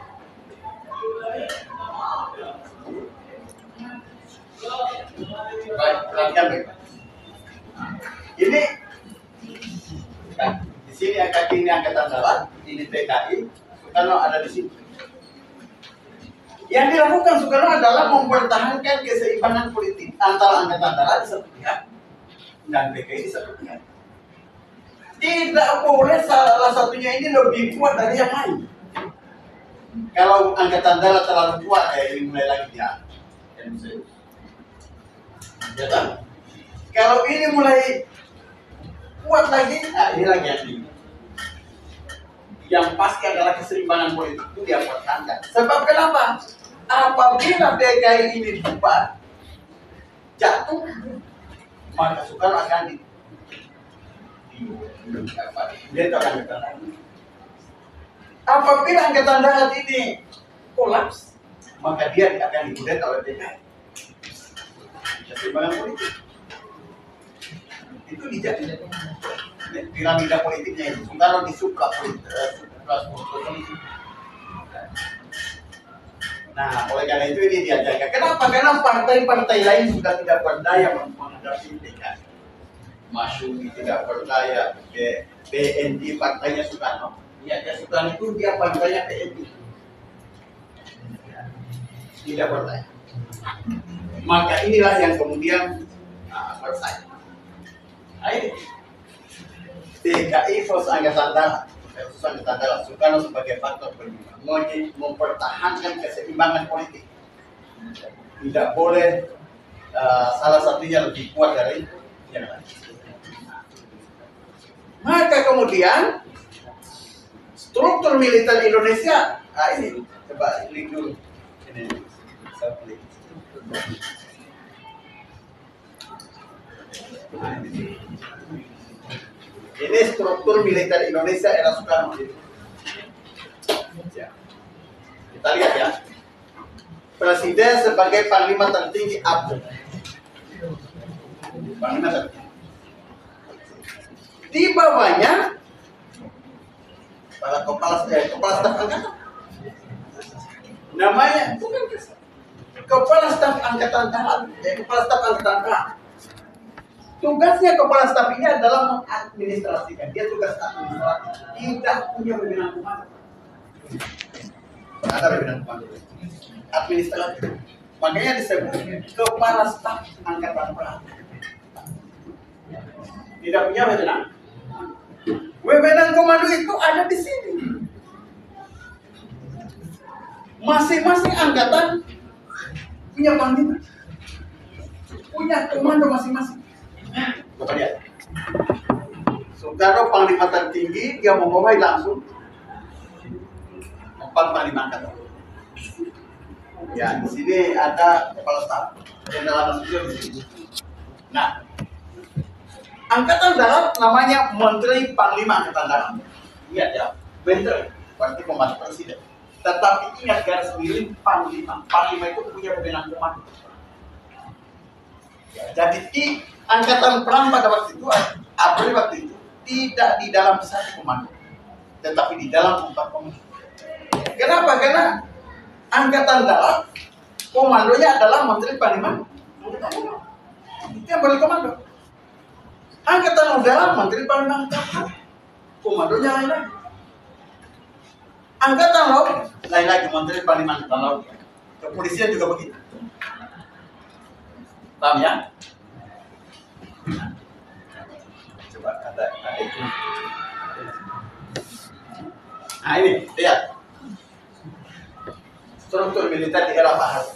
Baik, perhatikan baik. Ini kan, di sini angkat ini angkatan darat, ini PKI, Soekarno ada di sini. Yang dilakukan Soekarno adalah mempertahankan keseimbangan politik antara angkatan darat di satu pihak dan PKI di satu pihak. Tidak boleh salah satunya ini lebih kuat dari yang lain. Kalau angkatan darat terlalu kuat, ini mulai lagi dia. Ya kan? Kalau ini mulai kuat lagi, ini lagi yang ini. Yang pasti adalah keseimbangan politik itu dia pertahankan. Sebab kenapa? Apabila PKI ini bubar, jatuh, maka Soekarno akan dia itu akan angkatan. Apabila angkatan darat ini kolaps, maka dia akan dikudeta oleh PKI. Keseimbangan politik itu dijadikan piramida politiknya itu. Soekarno di supra politik. Nah, oleh karena itu ini dia jaga. Kenapa? Karena partai-partai lain sudah tidak berdaya menghadapi PKI. Masyumi tidak berdaya, BNI partainya Soekarno. Ya, Soekarno itu dia partainya BNI. Tidak berdaya. Maka inilah yang kemudian bersaing. Nah, ini PKI versus angkatan darat. Soekarno sebagai faktor penyeimbang, mempertahankan keseimbangan politik. Tidak boleh salah satunya lebih kuat dari yang lain. Maka kemudian struktur militer Indonesia, ini coba klik dulu. Ini saya klik. Ini struktur militer Indonesia era Soekarno. Ya. Kita lihat ya. Presiden sebagai panglima tertinggi ABRI. Panglima tertinggi. Di bawahnya kepala staf angkatan. Namanya bukan kepala staf angkatan darat. Kepala staf angkatan darat. Tugasnya kepala staf ini adalah mengadministrasikan. Dia tugas administrasi. Tidak punya pimpinan komando. Ada pimpinan komando. Administrasi. Makanya disebut kepala staf angkatan darat. Tidak punya wewenang. Wewenang komando itu ada di sini. Masing-masing angkatan punya panglima. Punya komando masing-masing. Coba lihat. Soekarno panglima tertinggi, dia membawahi langsung 4 panglima angkatan. Ya, di sini ada kepala staf. Jenderal Sudirman di sini. Nah, angkatan darat namanya Menteri Panglima Angkatan Darat. Lihat ya, Menteri, berarti pembantu presiden. Tetapi ingat garis miring panglima. Panglima itu punya wewenang komando. Ya, jadi di angkatan perang pada waktu itu, ABRI waktu itu tidak di dalam satu komando, tetapi di dalam 4 komando. Kenapa? Karena angkatan darat komandonya adalah Menteri Panglima Angkatan Darat. Itu yang berkomando. Angkatan udara Menteri Panglima Angkatan Darat, komandonya lain lagi. Angkatan laut lain lagi, Menteri Panglima Angkatan Laut. Kepolisian juga begitu. Paham ya? Coba ada itu. Nah ini lihat struktur militer di era Pak Harto.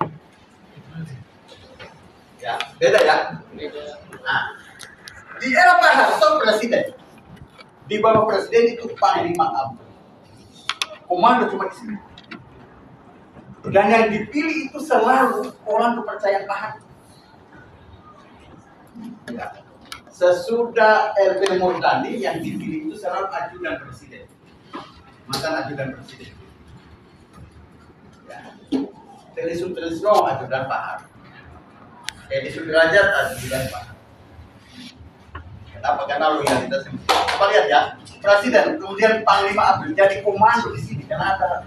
Ya beda ya. Nah, di era Pak Harto presiden, di bawah presiden itu panglima ABRI. Komando cuma di sini. Dan yang dipilih itu selalu orang kepercayaan Pak Harto. Ya. Sesudah RP Murdani yang dipilih itu selalu ajudan presiden, mantan ajudan presiden. Ya. Trisno ajudan Pak Harto, Edi Sudrajat ajudan Pak Harto. Kenapa? Karena loyalitas. Coba lihat ya, presiden kemudian panglima ABRI jadi komando di sini. karena ada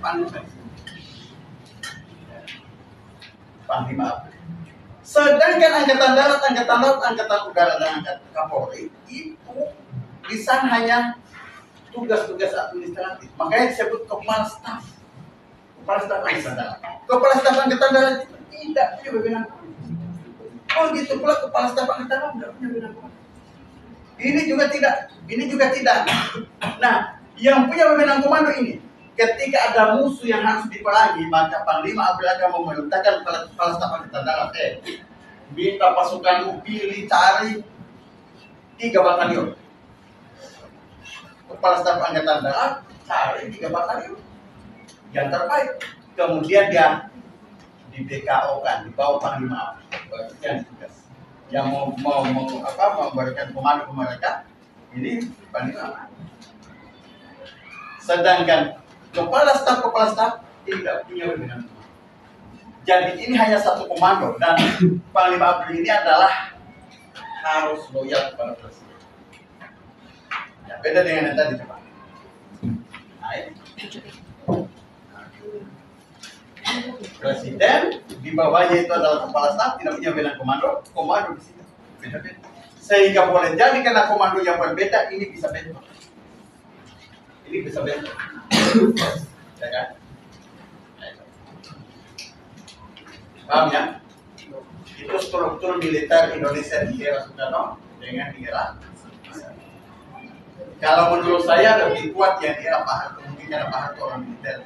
Panglima ABRI. Sedangkan angkatan darat, angkatan laut, angkatan udara dan angkatan Kapolri itu di sana hanya tugas-tugas administratif. Makanya disebut kepala staf. Kepala staf angkatan darat. Kepala staf angkatan darat itu tidak punya wewenang. Oh gitu pula kepala staf angkatan laut tidak punya wewenang. Ini juga tidak. Nah, yang punya wewenang komando ini, ketika ada musuh yang harus diperangi, maka Panglima ABRI akan memerintahkan kepala staf angkatan darat, minta pasukan pilih cari 3 batalion. Kepala staf angkatan darat cari 3 batalion yang terbaik. Kemudian dia di BKO kan, di bawah Panglima ABRI. Yang tugas. Yang mau memberikan komando ke mereka, ini Panglima. Sedangkan kepala staf tidak punya wewenang. Jadi ini hanya satu komando dan Panglima ABRI ini adalah harus loyal kepada presiden. Ya, beda dengan yang tadi coba. Nah, ini. Presiden di bawahnya itu adalah kepala staf, tidak punya wewenang komando di situ beda-beda. Sehingga boleh jadi karena komando yang berbeda ini bisa bentrok. Ini bisa bentrok. Ya kan? Paham ya? Itu struktur militer Indonesia di era Soekarno dengan di era. Kalau menurut saya lebih kuat yang di era Pak Harto, mungkin karena Pak Harto orang militer.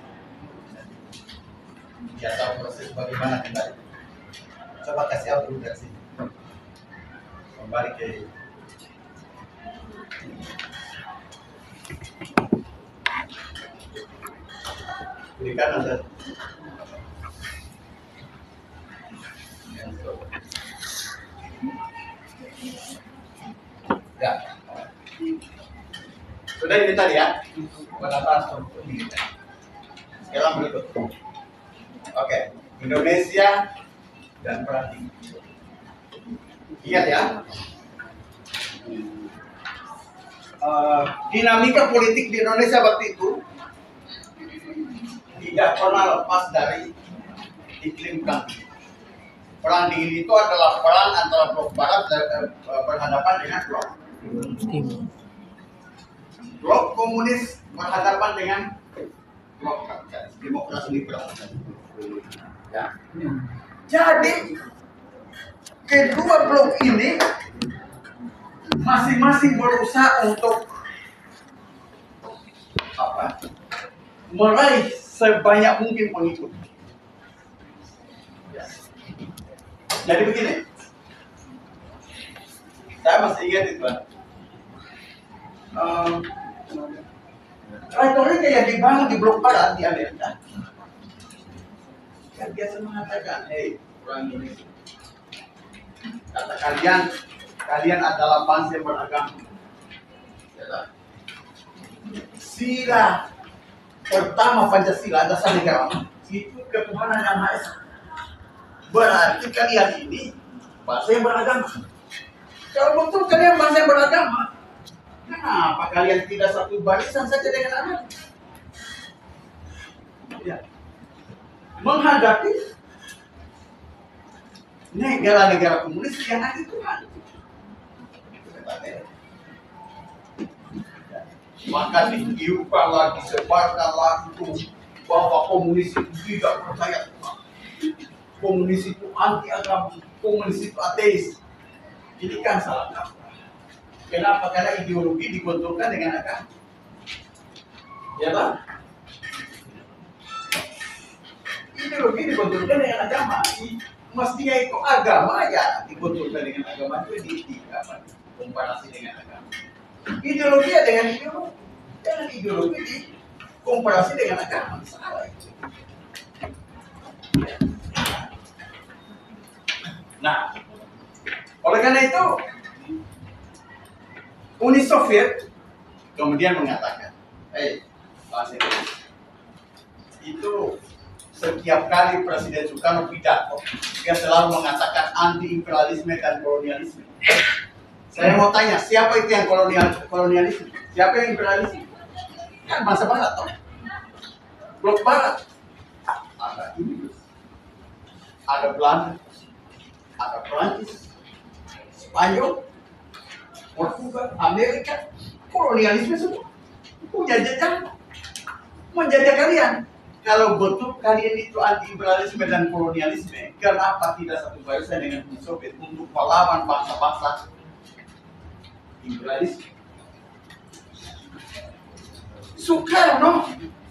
Ya tahu proses bagaimana kembali. Coba kasih aku dari sini. Kembali ke berikan Anda. Ya. Sudah ini tadi ya. Penata struktur militer. Sekarang berikut. Oke, Indonesia dan perang dingin. Ingat ya, dinamika politik di Indonesia waktu itu tidak pernah lepas dari iklim perang dingin. Perang dingin itu adalah perang antara blok barat berhadapan dengan blok komunis berhadapan dengan blok demokrasi liberal. Ya. Jadi kedua blok ini masing-masing berusaha untuk meraih sebanyak mungkin pengikut. Ya. Jadi begini, saya masih ingat itu, retorika yang dibangun di blok barat di Amerika. Yang biasa mengatakan, orang Indonesia, kata kalian adalah bangsa yang beragama. Sila pertama Pancasila, dasar negara itu ketuhanan yang Maha Esa. Berarti kalian ini bangsa yang beragama. Kalau betul kalian bangsa yang beragama, kenapa kalian tidak satu barisan saja dengan anak? Ya. Menghadapi negara-negara komunis yang anti Tuhan. Maka ditiupkan lagi, sebarkan lagi bahwa komunis itu tidak percaya Tuhan. Komunis itu anti agama, komunis itu ateis. Ini kan salah kaprah. Kenapa? Karena ideologi dibenturkan dengan agama. Ya Pak? Ideologi dibenturkan dengan agama. Mestinya itu agama ya dibenturkan dengan agama itu komparasi dengan agama. Ideologi ya dengan ideologi. Jangan ideologi dikomparasi dengan agama. Salah itu. Nah, oleh karena itu Uni Soviet kemudian mengatakan, Pak Indonesia itu setiap kali Presiden Soekarno pidato, dia selalu mengatakan anti-imperialisme dan kolonialisme. Saya mau tanya, siapa itu yang kolonialisme? Siapa yang imperialisme? Kan bangsa barat, toh? blok barat. Ada Inggris, ada Belanda, ada Prancis, Spanyol, Portugal, Amerika, kolonialisme semua. Punya jejak, menjajah kalian. Kalau betul kalian itu anti imperialisme dan kolonialisme, kenapa tidak satu barisan dengan Uni Soviet untuk melawan bangsa-bangsa imperialisme? Soekarno,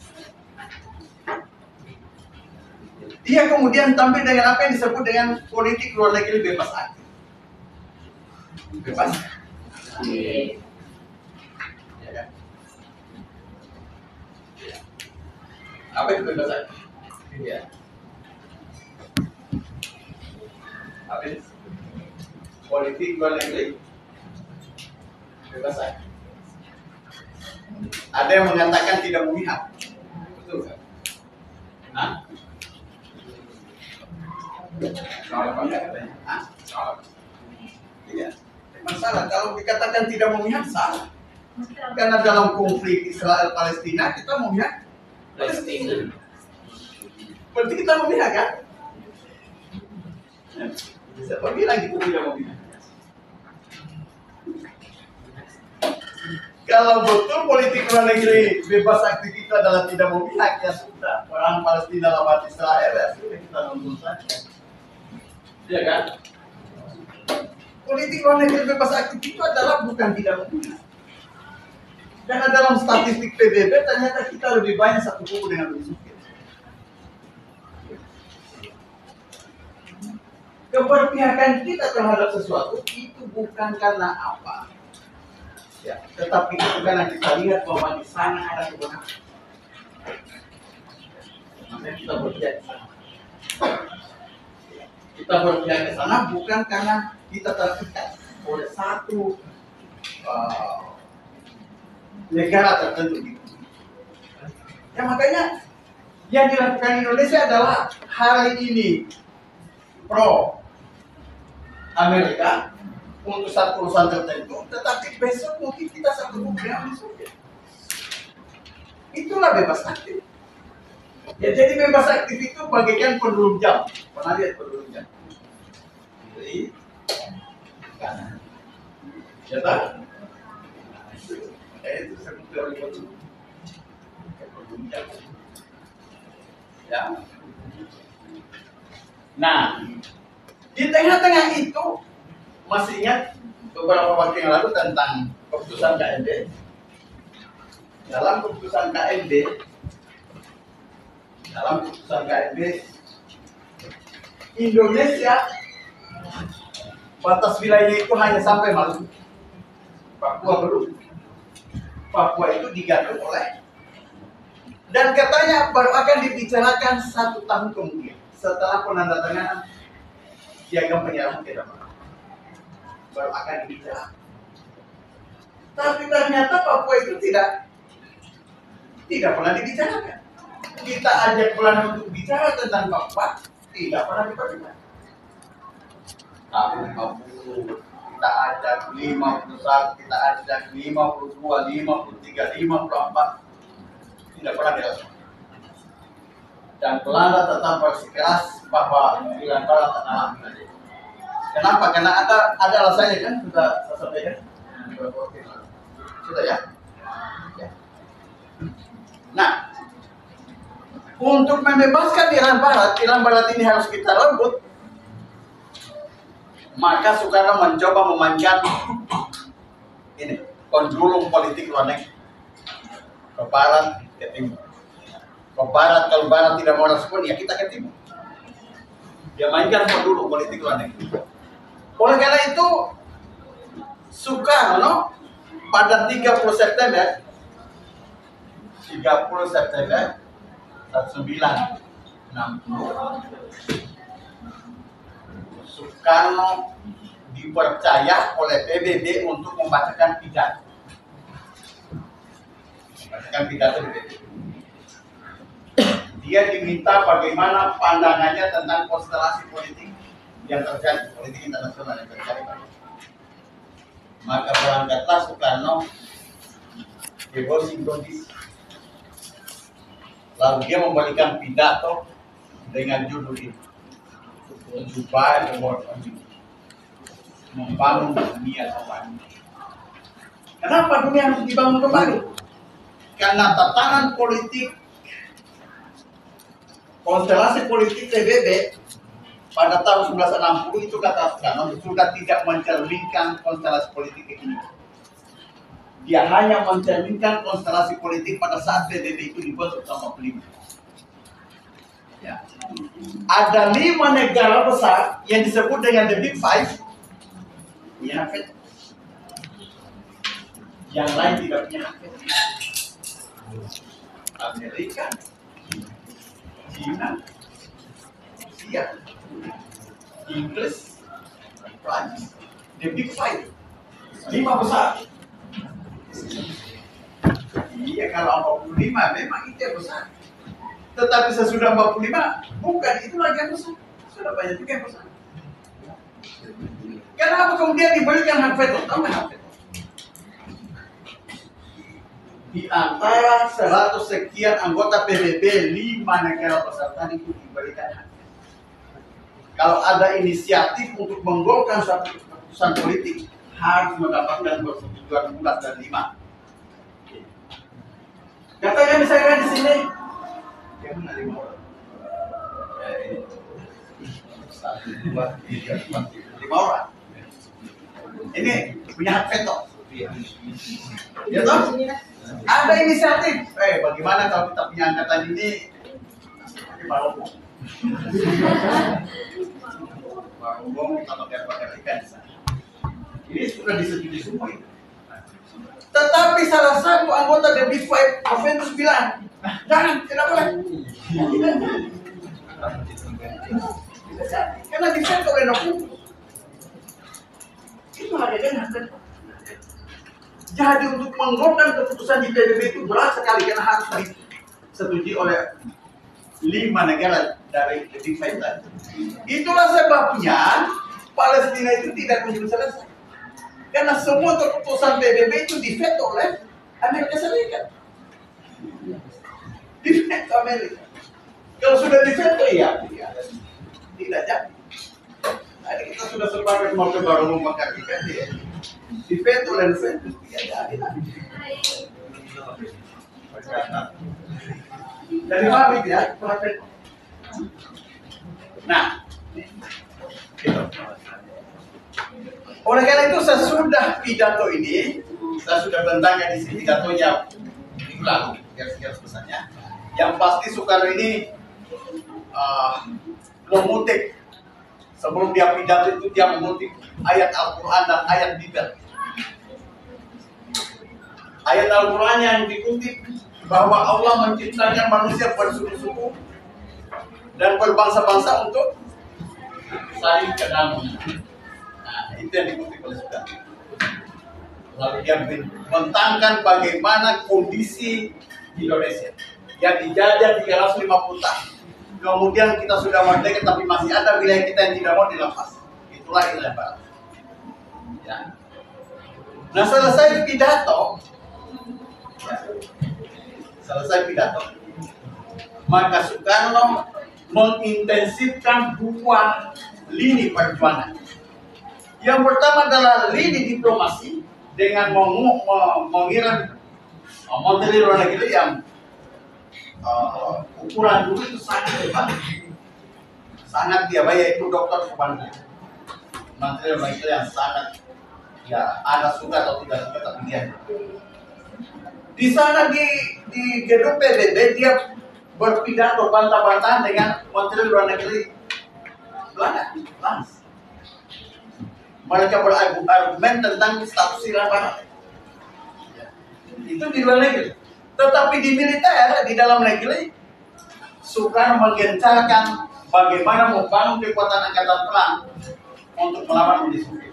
dia kemudian tampil dengan apa yang disebut dengan politik luar negeri bebas aktif. Bebas? Ya kan? Apa itu bebas aktif? Ya. Apa itu? Politik luar negeri bebas aktif. Ada yang mengatakan tidak memihak, betul kan? Hah? Salah apa enggak katanya? Hah? Salah. Iya. Masalah kalau dikatakan tidak memihak salah. Karena dalam konflik Israel Palestina kita memihak Palestina. Berarti kita memihak kan? Siapa bilang kita tidak memihak? Kalau betul politik luar negeri bebas aktif itu adalah tidak memihak, ya sudah. Orang Palestina lawan Israel, ya sudah kita nonton saja. Ya kan? Politik luar negeri bebas aktif itu adalah bukan tidak memihak. Karena dalam statistik PBB ternyata kita lebih banyak satu kubu dengan Uni Soviet. Keberpihakan kita terhadap sesuatu itu bukan karena apa. Ya, tetapi itu karena kita lihat bahwa di sana ada kebenaran. Makanya kita berpihak ke sana. Kita berpihak ke sana bukan karena kita terikat oleh satu negara tertentu. Ya makanya yang dilakukan Indonesia adalah hari ini pro Amerika untuk satu urusan tertentu, tetapi besok mungkin kita satu dengan Uni Soviet. Itulah bebas aktif. Ya jadi bebas aktif itu bagaikan pendulum jam. Pernah lihat pendulum jam? Jadi kanan. Ya tak? Itu seperti orang pendulum jam. Ya. Nah, di tengah-tengah itu masih ingat beberapa waktu yang lalu tentang keputusan KMB. Dalam keputusan KMB, Indonesia batas wilayahnya itu hanya sampai Maluku. Papua belum. Papua itu digagal oleh. Dan katanya baru akan dibicarakan 1 tahun kemudian setelah penandatanganan piagam penyerahan kedamaian. Baru akan dibicarakan. Tapi ternyata Papua itu tidak pernah dibicarakan. Kita ajak Belanda untuk bicara tentang Papua, tidak pernah dibicarakan. Tahun 50 kita ajak 51, kita ajak 52, 53, 54, tidak pernah dilakukan. Dan Belanda tetap bersikeras bahwa pilihan barat adalah milik. Kenapa? Karena ada alasannya kan, sudah saya sampaikan. Sudah ya? Ya. Nah, untuk membebaskan Irian Barat ini harus kita rebut. Maka Soekarno mencoba memainkan ini pendulum politik luar negeri ke barat, ke timur. Ke barat, kalau barat tidak mau respon, ya kita ke timur. Dia mainkan pendulum politik luar negeri. Oleh karena itu, Soekarno pada 30 September 1960, Soekarno dipercaya oleh PBB untuk membacakan pidato. Membacakan pidato di PBB. Dia diminta bagaimana pandangannya tentang konstelasi politik yang terjadi, politik internasional yang terjadi. Maka berangkatlah Soekarno ke Washington DC. Lalu dia memberikan pidato dengan judul ini, Dubai membangun dunia kembali. Kenapa dunia harus dibangun kembali? Karena tatanan politik, konstelasi politik PBB pada tahun 1960 itu katakan sudah tidak mencerminkan konstelasi politik ini. Dia hanya mencerminkan konstelasi politik pada saat PBB itu dibentuk sama kelima. Ya. Ada 5 negara besar yang disebut dengan the Big Five. Punya hak veto. Yang lain tidak punya hak veto. Amerika, China, Rusia, Inggris, Prancis, the Big Five, 5 besar. Iya, kalau 45 memang itu yang besar. Tetapi sesudah 45 bukan itu lagi yang besar. Sudah banyak juga yang besar. Kenapa kemudian diberikan hak veto? Tambah hak veto. Di antara 100 sekian anggota PBB, 5 negara besar tadi itu diberikan hak veto. Kalau ada inisiatif untuk menggolkan suatu keputusan politik, harus mendapatkan persetujuan bulat dan 5. Katanya misalkan di sini, yang mana 5 orang? Ini 1, 2, 3, 4, 5 orang. Ini punya hak veto. Ya toh? Ada inisiatif. Bagaimana kalau kita punya angkatan ini? Ini baru kita pakai ikan di sana. Ini sudah disetujui semua itu. Tetapi salah satu anggota The Big Five, Aventus bilang, jangan, tidak boleh. Karena diveto oleh Nokutus. Itu harganya hak. Jadi untuk menggolkan keputusan di PBB itu berat sekali karena harus disetujui oleh 5 negara dari The Big Five tadi. Itulah sebabnya Palestina itu tidak kunjung selesai. Karena semua keputusan PBB itu diveto oleh Amerika Serikat. Diveto Amerika. Kalau sudah diveto ya tidak jadi. Tadi kita sudah sepakat mau ke baru memakai ikan dia. Diveto oleh Ventus tidak jadi. Dari mana ya? Nah, gitu. Oleh karena itu sesudah pidato ini, saya sudah bentangkan di sini pidatonya minggu lalu, garis-garis besarnya. Yang pasti Soekarno ini mengutip, sebelum dia pidato itu dia mengutip ayat Al-Quran dan ayat Bible. Ayat Al-Quran yang dikutip bahwa Allah menciptakan manusia bersuku-suku dan berbangsa-bangsa untuk saling kenal. Itu yang dikutip oleh Soekarno. Lalu dia mentangkan bagaimana kondisi Indonesia yang dijajah 350 tahun. Kemudian kita sudah merdeka tapi masih ada wilayah kita yang tidak mau dilepas. Itulah wilayah barat. Ya. Nah selesai pidato, maka Soekarno mengintensifkan 2 lini perjuangan. Yang pertama adalah lini diplomasi dengan mengirim menteri luar negeri yang ukuran dulu itu sangat hebat, sangat dia yaitu Dr. Subandi, menteri luar negeri yang sangat ya Anda suka atau tidak suka tapi dia di sana di gedung PBB dia berpidato bantah-bantahan dengan menteri luar negeri Belanda, Frans. Mereka berargumen tentang status Irian Barat. Itu di luar negeri. Tetapi di militer, di dalam negeri, Soekarno menggencarkan bagaimana membangun kekuatan angkatan perang untuk melawan Uni Soviet,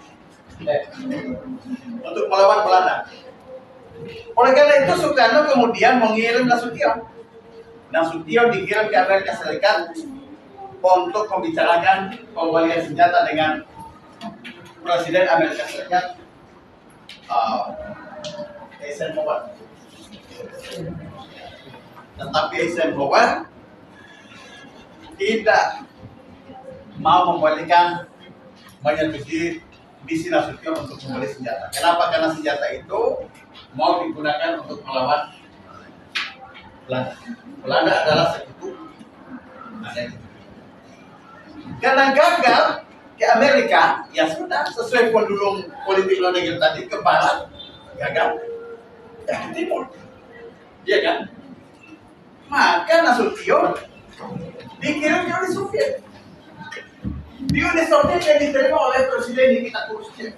untuk melawan Belanda. Oleh karena itu Soekarno kemudian mengirim Nasution. Nasution dikirim ke Amerika Serikat untuk membicarakan pembalian senjata dengan Presiden Amerika Serikat Eisenhower. Tetapi Eisenhower tidak mau membalikan menyetujui misi Nasution untuk membeli senjata. Kenapa? Karena senjata itu mau digunakan untuk melawan Belanda. Belanda adalah sekutu Amerika. Karena gagal ke Amerika, ya sudah sesuai pendulum politik luar negeri tadi ke barat, gagal, ya ke timur, iya kan? Maka Nasution dikirim ke Uni Soviet. Di Uni Soviet yang diterima oleh Presiden Nikita Khrushchev.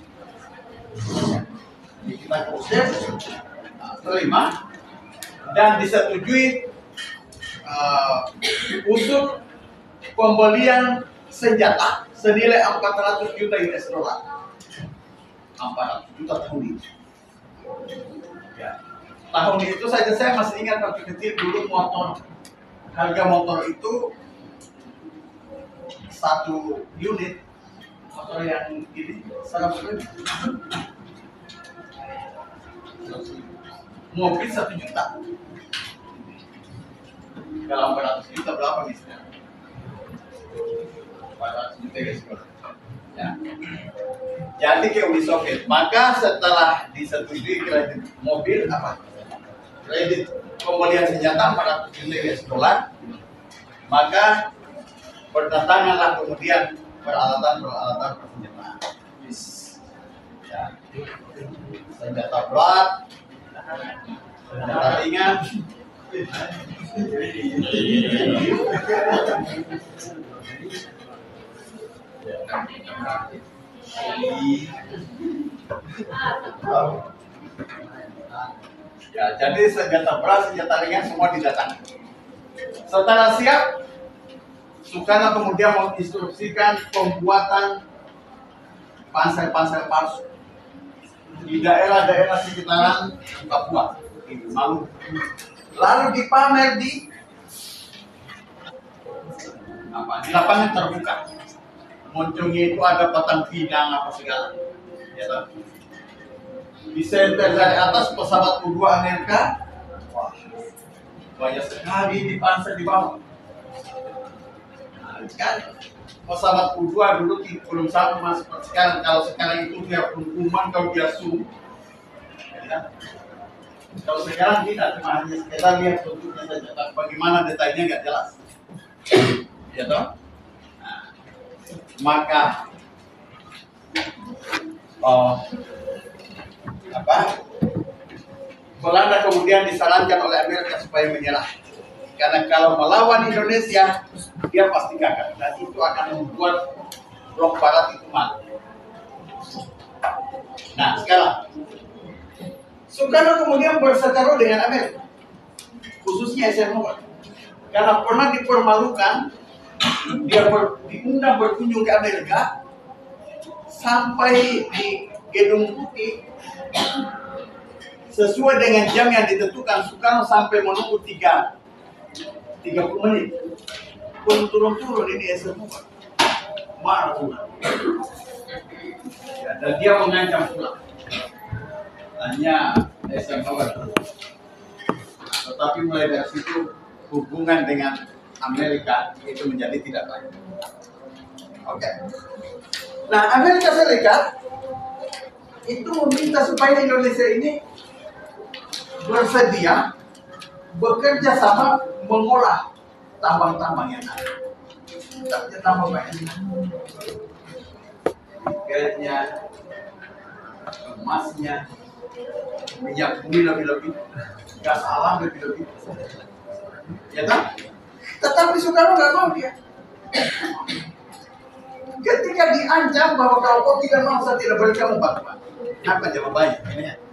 Nikita Khrushchev terima dan disetujui usul pembelian senjata senilai 400 juta US dollar. 400 juta tahun itu. Ya. Tahun itu saja saya masih ingat waktu kecil dulu harga motor itu 1 unit motor yang ini 100.000. Mobil 1 juta. Kalau 400 juta berapa misalnya? 400 juta guys. Ya. Jadi ke Uni Soviet. Maka setelah disetujui kredit mobil kredit pembelian senjata 400 juta US dollar, maka berdatanganlah kemudian peralatan persenjataan. Ya. Senjata berat, senjata ringan. Ya, jadi senjata berat, senjata ringan semua didatangi. Setelah siap, Soekarno kemudian menginstruksikan pembuatan pansel-pansel palsu di daerah-daerah sekitaran Papua, di Maluku. Lalu dipamer di lapangan terbuka. Munculnya itu ada Batang Pinang apa segala. Ya, di center dari atas pesawat U-2 Amerika. Wah, banyak sekali di pansel di bawah. Kan pesawat U-2 dulu belum sama seperti sekarang. Kalau sekarang itu dia pengumuman kalau dia zoom, ya. Kalau sekarang tidak, cuma hanya sekedar lihat bentuknya saja, tapi bagaimana detailnya nggak jelas, ya toh. Nah, maka Belanda kemudian disarankan oleh Amerika supaya menyerah. Karena kalau melawan Indonesia, dia pasti gagal. Dan itu akan membuat Blok Barat itu mati. Nah, sekarang Soekarno kemudian berseteru dengan Amerika, khususnya Eisenhower. Karena pernah dipermalukan, dia diundang berkunjung ke Amerika, sampai di Gedung Putih, sesuai dengan jam yang ditentukan. Soekarno sampai menunggu 30 menit. Turun-turun ini Eisenhower marah pulang. Ya, dan dia mengancam pulang. Hanya Eisenhower. Tetapi mulai dari situ hubungan dengan Amerika itu menjadi tidak baik. Oke. Nah, Amerika Serikat itu meminta supaya Indonesia ini bersedia bekerja sama mengolah tambang-tambang yang ada. Tapi tambang banyak. Nikkelnya, emasnya, minyak bumi lebih-lebih, gas alam lebih-lebih. Ya kan? Tetapi Soekarno nggak mau dia. Ketika diancam bahwa kalau kau tidak mau, saya tidak boleh kamu bantu. Apa jawabannya? Ini ya.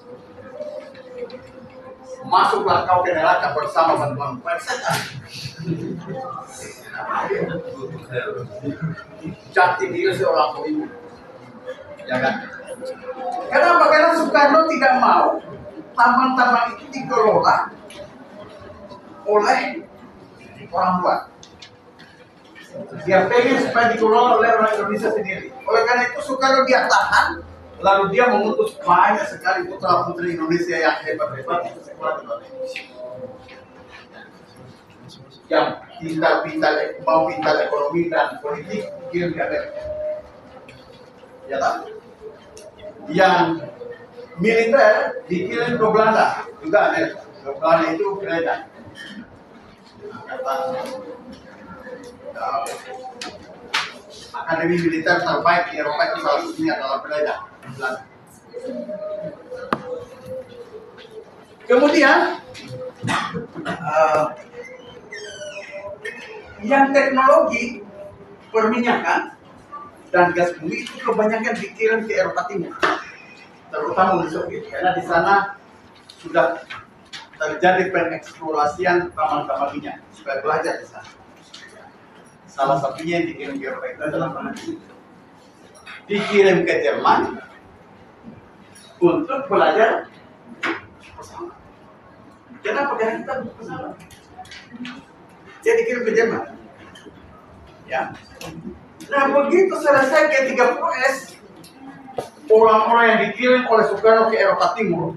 Masuklah kau ke neraka bersama bantuan persetan. Jati diri seorang pemimpin. Ya kan? Kenapa? Karena Soekarno tidak mau tambang-tambang itu dikelola oleh orang luar. Dia pengen supaya dikelola oleh orang Indonesia sendiri. Oleh karena itu Soekarno dia tahan, lalu dia mengutus banyak sekali putra putri Indonesia yang hebat-hebat itu sekolah di Indonesia. yang mau pintar ekonomi dan politik dikirim ke Amerika. Ya tak? Yang militer dikirim ke Belanda juga Amerika. Ke Belanda itu kerajaan. Akademi militer terbaik di Eropa itu salah satunya adalah Belanda. Kemudian yang teknologi perminyakan dan gas bumi itu kebanyakan dikirim ke Eropa Timur, terutama Uni Soviet, karena di sana sudah terjadi pengeksplorasian tambang-tambang minyak supaya belajar di sana. Salah satunya yang dikirim ke Eropa itu adalah dikirim ke Jerman untuk belajar pesawat. Kenapa? Karena kita butuh pesawat. Dia dikirim ke Jerman. Ya. Nah, begitu selesai G30S, orang-orang yang dikirim oleh Soekarno ke Eropa Timur,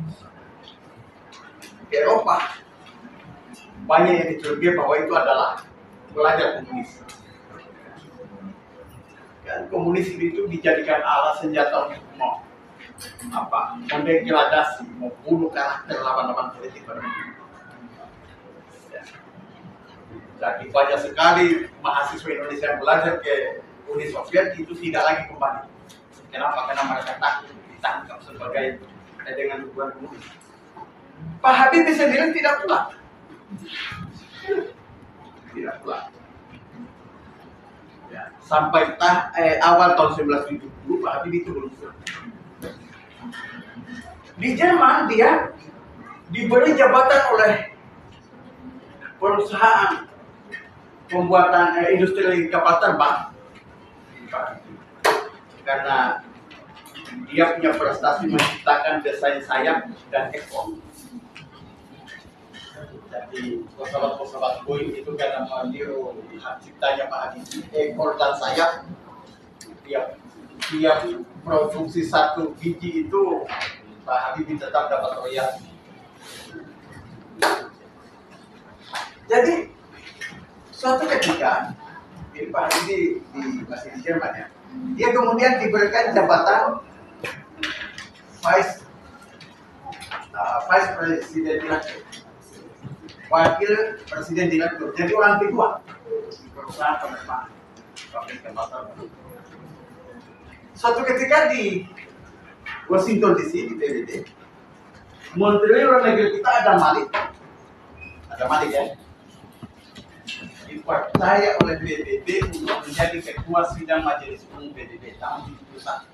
ke Eropa, banyak yang dicurigai bahwa itu adalah belajar komunis. Dan komunis itu dijadikan alat senjata untuk mendegradasi, membunuh karakter lawan-lawan politik pada ya. Jadi banyak sekali mahasiswa Indonesia yang belajar ke Uni Soviet itu tidak lagi kembali. Kenapa? Karena mereka takut ditangkap sebagai dengan hubungan komunis. Pak Habibie sendiri tidak pulang. Tidak pulang. Ya, sampai awal tahun 1970 Pak Habibie itu belum pulang. Di Jerman dia diberi jabatan oleh perusahaan pembuatan industri kapal terbang karena dia punya prestasi menciptakan desain sayap dan ekor. Jadi pesawat Boeing itu karena meniru hak ciptanya Pak Habibie, ekor dan sayap tiap produksi satu biji itu Pak Habibie tetap dapat royalti. Jadi suatu ketika ini Pak Habibie masih di Jerman ya, dia kemudian diberikan jabatan Vice President Direktur, Wakil Presiden Direktur. Jadi orang kedua di perusahaan penerbangan pabrik kapal terbang. Suatu ketika di Washington DC di PBB, Menteri Luar Negeri kita ada Malik ya, dipercaya oleh PBB untuk menjadi ketua sidang Majelis Umum PBB tahun 71.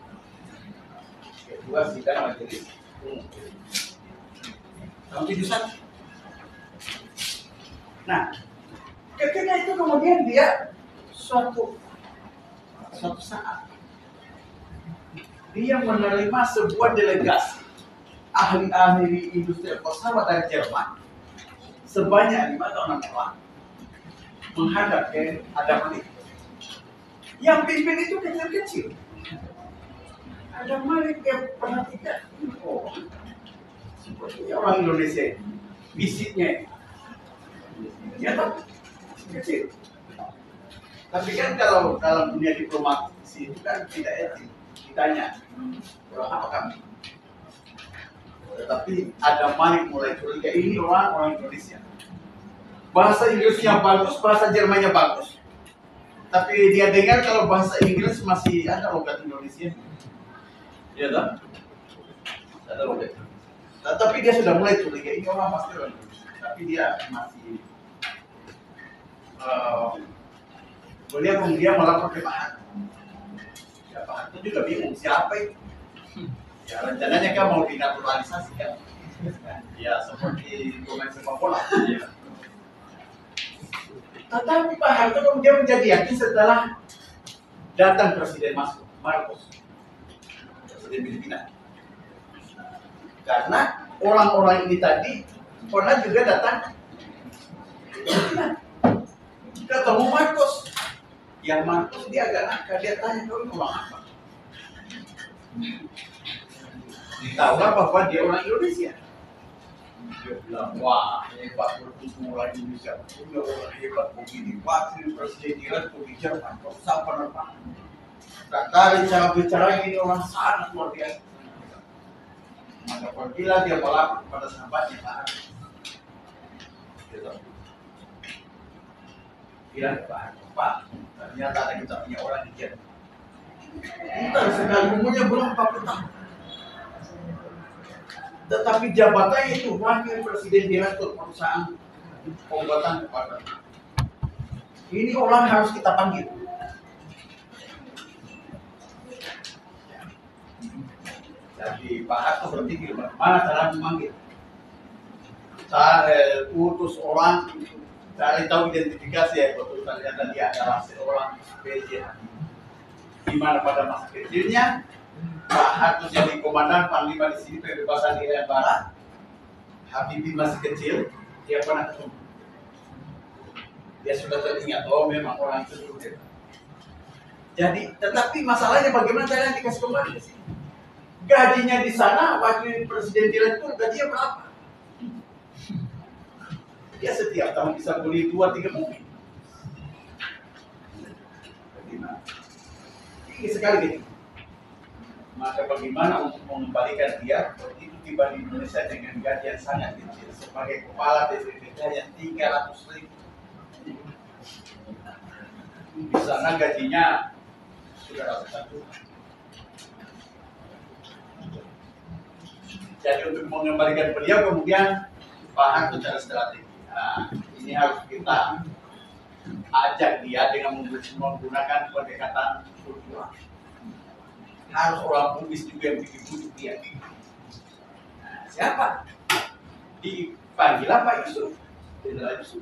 Ketua sidang Majelis Umum tahun 71. Nah, ketika itu kemudian dia suatu saat dia menerima sebuah delegasi ahli-ahli industri pesawat dari Jerman sebanyak 5 atau 6 orang menghadap ke Adam Malik. Yang pimpin itu kecil-kecil. Adam Malik yang perhatikan, oh, sepertinya orang Indonesia, bisitnya, ya tak kecil. Tapi kan kalau dalam dunia diplomasi itu kan tidak etis. Ditanya, apa kamu? Tetapi Adam Malik mulai curiga, ini orang Indonesia. Bahasa Inggrisnya bagus, bahasa Jermannya bagus. Tapi dia dengar kalau bahasa Inggris masih ada logat Indonesia. Iya tak? Ada logat. Tapi dia sudah mulai curiga, ini orang pasti orang Indonesia. Tapi dia masih beliau kemudian melapor ke Pak Harto. Ya Pak Harto juga bingung siapa itu. Ya rencananya kan mau dinaturalisasi kan. Ya seperti pemain sepak bola. Ya. Tetapi Pak Harto kemudian menjadi yakin setelah datang Presiden Marcos, Presiden Filipina. Karena orang-orang ini tadi pernah juga datang ketemu Marcos. Yang Marcos dia agak nakal, dia tanya kau orang apa? Ditahulah bahwa dia orang Indonesia. Dia bilang, wah hebat pertumbuhan Indonesia, punya orang hebat begini, wakil presiden direktur di Jerman, perusahaan penerbangan. Kata cara bicara ini orang sangat luar biasa. Maka pergilah dia melapor kepada sahabatnya Pak Harto. Gitu. Bilang ke Pak Harto, Pak, ternyata ada kita punya orang di Jerman. Kita sekali umurnya belum 40 tahun. Tetapi jabatannya itu wakil presiden direktur perusahaan pembuatan kepada. Ini orang harus kita panggil. Jadi Pak Harto berpikir bagaimana cara memanggil. Saya utus orang cari tahu identifikasi ya, betul ternyata dia adalah seorang PJ. Di mana pada masa kecilnya Pak Harto jadi komandan panglima di sini pembebasan Irian Barat. Habibie masih kecil, dia pernah ketemu. Dia sudah teringat, oh memang orang itu dulu. Jadi, tetapi masalahnya bagaimana cara dikasih kembali ke sini? Gajinya di sana, wakil presiden direktur, gajinya berapa? Dia setiap tahun bisa beli 2-3 mobil. Bagaimana? Tinggi sekali gitu. Maka bagaimana untuk mengembalikan dia begitu tiba di Indonesia dengan gaji yang sangat kecil sebagai kepala BPPT yang 300.000. Di sana gajinya sudah ratusan juta. Jadi untuk mengembalikan beliau kemudian Pak Harto secara strategi. Nah, ini harus kita ajak dia dengan menggunakan pendekatan kultural. Harus orang Bugis juga yang bikin bujuk dia. Nah, siapa? Dipanggil Pak Yusuf. Jenderal Yusuf.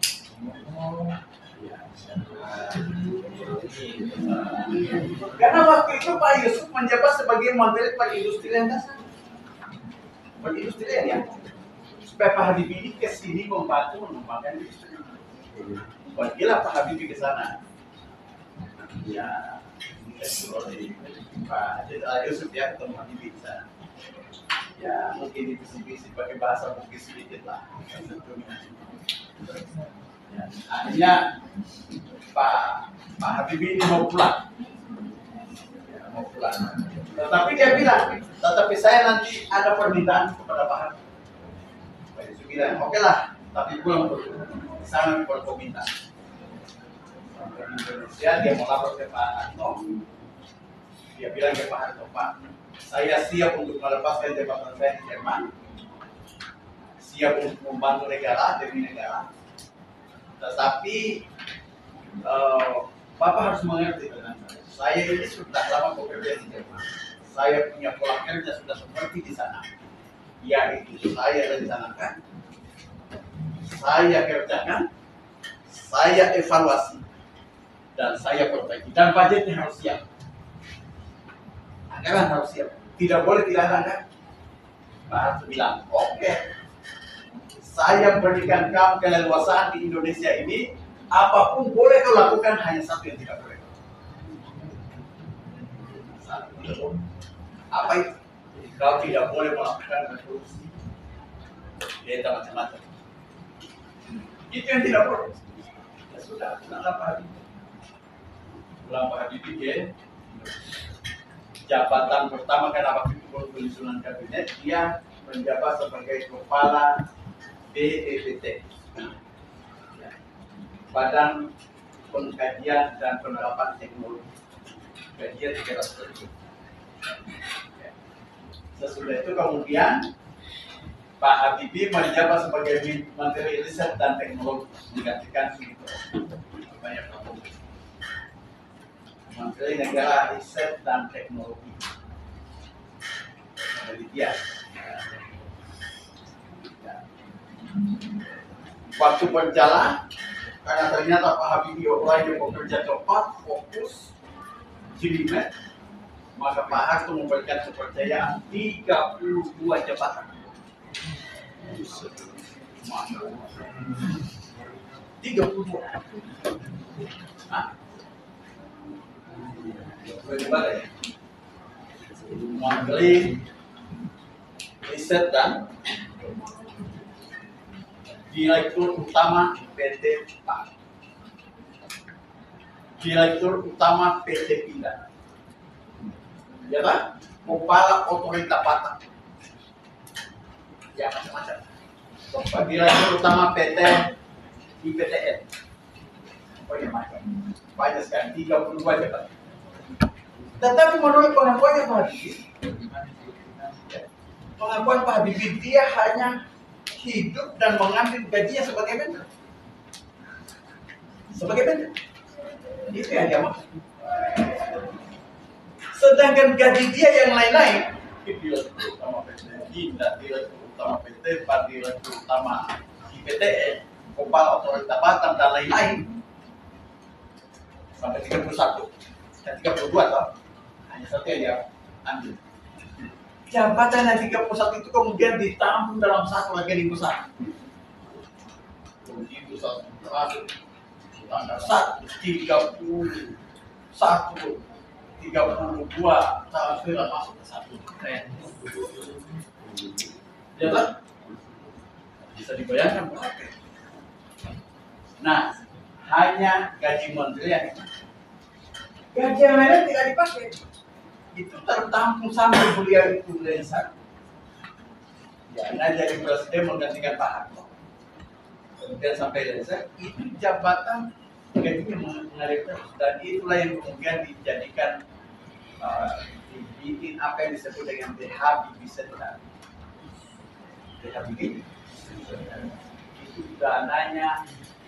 Karena waktu itu Pak Yusuf menjabat sebagai Menteri Perindustrian Dasar. Perindustrian ya. Supaya Pak Habibie ini ke sini membantu mengembangkan industri. Panggillah Pak Habibie ke sana. Ya. Pak Yusuf ya ketemu Habibie di sana. Ya mungkin dibisi-bisi pakai bahasa mungkin sedikit lah. Ya, akhirnya Pak Habibie ini mau pulang. Ya, mau pulang. Tetapi dia bilang, tetapi saya nanti ada permintaan kepada Pak Habibie. Pak Yusuf bilang, oke lah, tapi pulang dulu. Sana berkomentar. Indonesia dia mau lapor ke Pak Harto. Dia bilang ke Pak Harto, Pak, saya siap untuk melepaskan jabatan saya di Jerman, siap untuk membantu negara demi negara. Tetapi Bapak harus mengerti dengan saya ini sudah lama bekerja di Jerman. Saya punya pola kerja sudah seperti di sana. Yaitu saya rencanakan, saya kerjakan, saya evaluasi, dan saya perbaiki. Dan budgetnya harus siap. Anggaran harus siap. Tidak boleh tidak ada anggaran. Pak Harto bilang, oke. Saya berikan kamu keleluasaan di Indonesia ini. Apapun boleh kau lakukan, hanya satu yang tidak boleh. Satu tidak boleh. Apa itu? Kau tidak boleh melakukan korupsi. Data macam-macam. Itu yang tidak boleh. Ya sudah, pulanglah Pak Habibie. Pulang Pak Habibie ke jabatan pertama karena waktu itu baru penyusunan kabinet, dia menjabat sebagai kepala BPPT, Badan Pengkajian dan Penerapan Teknologi. Gajinya 300.000. Sesudah itu kemudian Pak Habibie menjabat sebagai Menteri Riset dan Teknologi, menggantikan banyak Kapolri. Menteri Negara Riset dan Teknologi. Penelitian. Waktu berjalan, karena ternyata Pak Habibie orang yang bekerja cepat, fokus, jelimet, maka Pak Harto memberikan kepercayaan 32 jabatan. 32. Menteri Riset dan Direktur Utama PT PAN, Direktur Utama PT Pindad, ya kan? Kepala Otorita Batam, ya macam-macam. Direktur Utama PT IPTN, oh ya macam, banyak sekali, 32 jabatan. Tetapi menurut pengakuannya Pak Habibie, pengakuan Pak Habibie, dia hanya hidup dan mengambil gajinya sebagai menteri. Sebagai menteri. Itu yang dia maksud. Sedangkan gaji dia yang lain-lain, Direktur Utama PT Pindad, Direktur Utama PT PAN, Direktur Utama IPTN, Kepala Otorita Batam dan lain-lain, sampai 31 dan 32 tahun. Hanya satu yang dia ambil. Jabatan yang 31 itu kemudian ditampung dalam satu rekening besar. Begitu satu terakhir, tanggal 1, 31, 32 tahun sudah masuk ke satu keren. Ya kan? Bisa dibayangkan berapa? Nah, hanya gaji menteri yang gaji yang lain tidak dipakai. Itu tertampung sampai beliau itu lensar. Ya, nah jadi presiden menggantikan Pak Harto. Kemudian sampai lensar, itu jabatan gajinya mengalir terus. Dan itulah yang kemudian dijadikan dibikin apa yang disebut dengan The Habibie Center. The Habibie itu dananya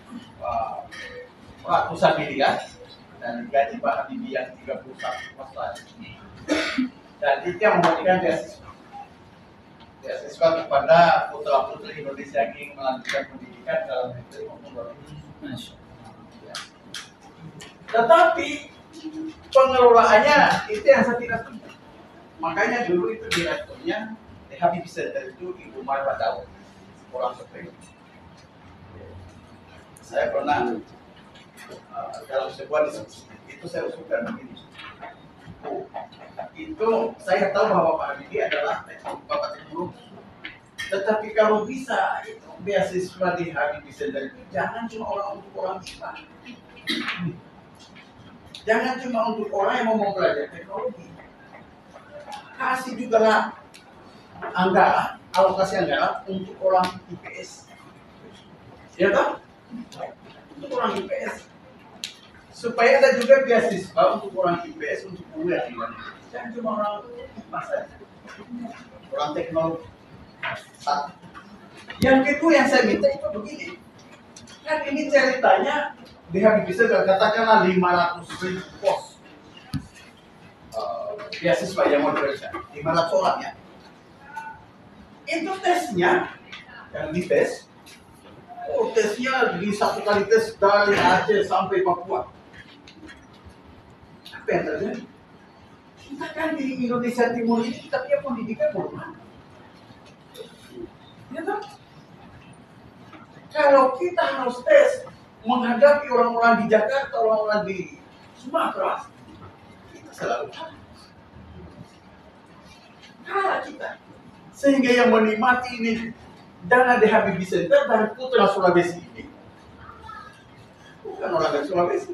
ratusan miliar dan gaji Pak Habibie yang 31 pasal. Dan itu yang memberikan beasiswa kepada putra-putri Indonesia yang ingin melanjutkan pendidikan dalam negeri maupun luar negeri. Tetapi pengelolaannya itu yang saya tidak setuju. Makanya dulu itu direkturnya The Habibie Center itu Ibu Marwa Daud, orang survei. Saya pernah dalam sebuah diskusi itu saya usulkan begini. Itu saya tahu bahwa Pak Habibie adalah bapak teknologi. Tetapi kalau bisa itu beasiswa di Habibie Center itu jangan cuma untuk orang Islam. Jangan cuma untuk orang yang mau belajar teknologi. Kasih juga lah anggaran, alokasi anggaran untuk orang IPS. Ya kan? Untuk orang IPS. Supaya ada juga beasiswa untuk orang IPS untuk kuliah di luar negeri. Jangan cuma orang masa, orang teknologi. Satu. Yang kedua yang saya minta itu begini. Kan ini ceritanya dia bisa katakanlah 500.000 pos beasiswa yang mau diberikan, 500 orang ya. Itu tesnya yang dites. Oh, tesnya di satu kali tes dari Aceh sampai Papua. Apa yang terjadi? Kita kan di Indonesia Timur ini kita punya pendidikan formal. Ya kan? Kalau kita harus tes menghadapi orang-orang di Jakarta, orang-orang di Sumatera, kita selalu kalah kita. Sehingga yang menikmati ini dana The Habibie Center dari putra Sulawesi ini bukan orang dari Sulawesi.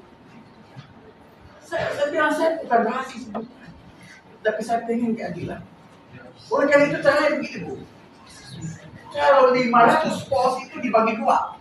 Saya bilang saya bukan rasis, tapi saya pengen keadilan. Oleh karena itu caranya begini, Bu. Kalau 500 pos itu dibagi dua.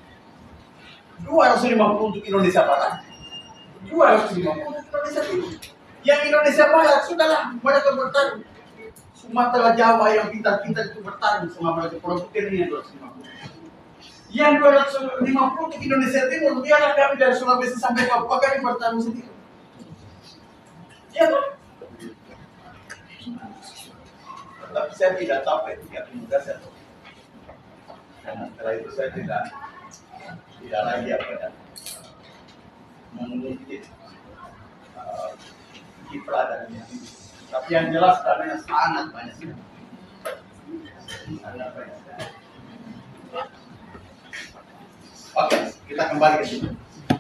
250 untuk Indonesia Barat, 250 untuk Indonesia Timur. Yang Indonesia Barat sudahlah mereka bertarung. Sumatera Jawa yang pintar-pintar itu bertarung sama mereka. Orang putih ini yang 250. Yang 250 untuk Indonesia Timur, biarlah kami dari Sulawesi sampai Papua kami bertarung sendiri. Ya kan? Tapi saya tidak sampai 30 saya tahu. Karena setelah itu saya tidak lagi mengungkit kiprah dari ini. Tapi yang jelas dananya sangat banyak sekali. Sangat banyak sekali. Oke, kita kembali ke sini.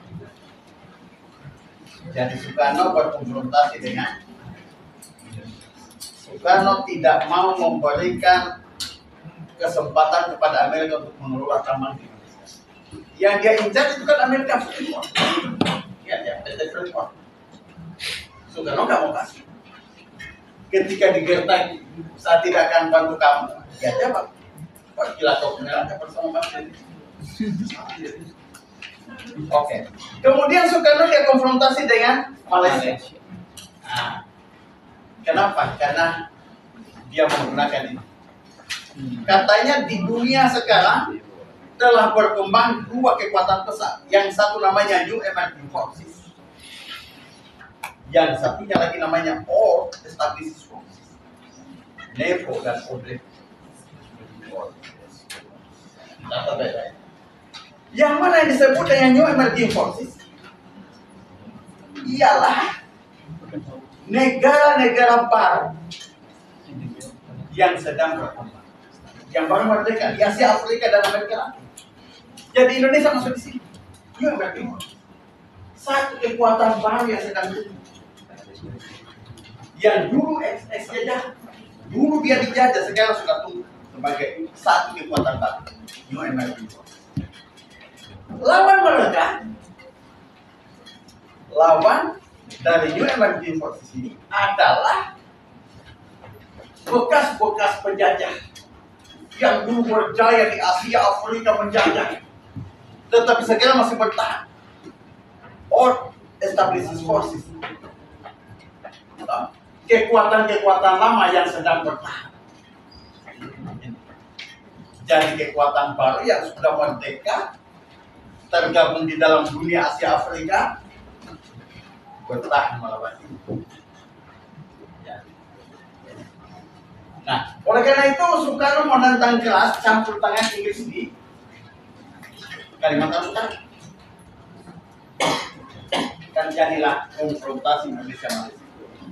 Jadi Soekarno berkonfrontasi dengan Soekarno tidak mau memberikan kesempatan kepada Amerika untuk mengelola tambang di Indonesia. Yang dia incar itu kan Amerika Freeport. Ya, PT Freeport. Soekarno nggak mau kasih. Ketika digertak, saya tidak akan bantu kamu. Ya jawab. Kok gila kau kenalan bersama Bang Deddy? Oke. Kemudian Soekarno dia konfrontasi dengan Malaysia. Nah, kenapa? Karena dia menggunakan ini. Katanya di dunia sekarang telah berkembang dua kekuatan besar. Yang satu namanya New Emerging Forces. Yang satunya lagi namanya Old Established Forces. NEFO dan ODE. Kata beda. Yang mana yang disebut dengan New Emerging Forces? Ialah negara-negara baru yang sedang berkembang, yang baru merdeka di Asia, Afrika, dan Amerika Latin. Jadi Indonesia masuk di sini. New Emerging Forces. Satu kekuatan baru yang sedang tumbuh. Yang dulu ex-jajah, dulu dia dijajah, sekarang sudah tumbuh sebagai satu kekuatan baru. New Emerging Forces. Lawan mereka, lawan dari New Emerging Forces ini adalah bekas-bekas penjajah yang dulu berjaya di Asia, Afrika menjajah, tetapi sekarang masih bertahan. Or Established Forces, kekuatan-kekuatan lama yang sedang bertahan. Jadi kekuatan baru yang sudah merdeka, tergabung di dalam dunia Asia Afrika, bertahan melawan itu. Nah, oleh karena itu Soekarno menentang keras campur tangan Inggris di Kalimantan Utara. Dan jadilah konfrontasi Indonesia Malaysia.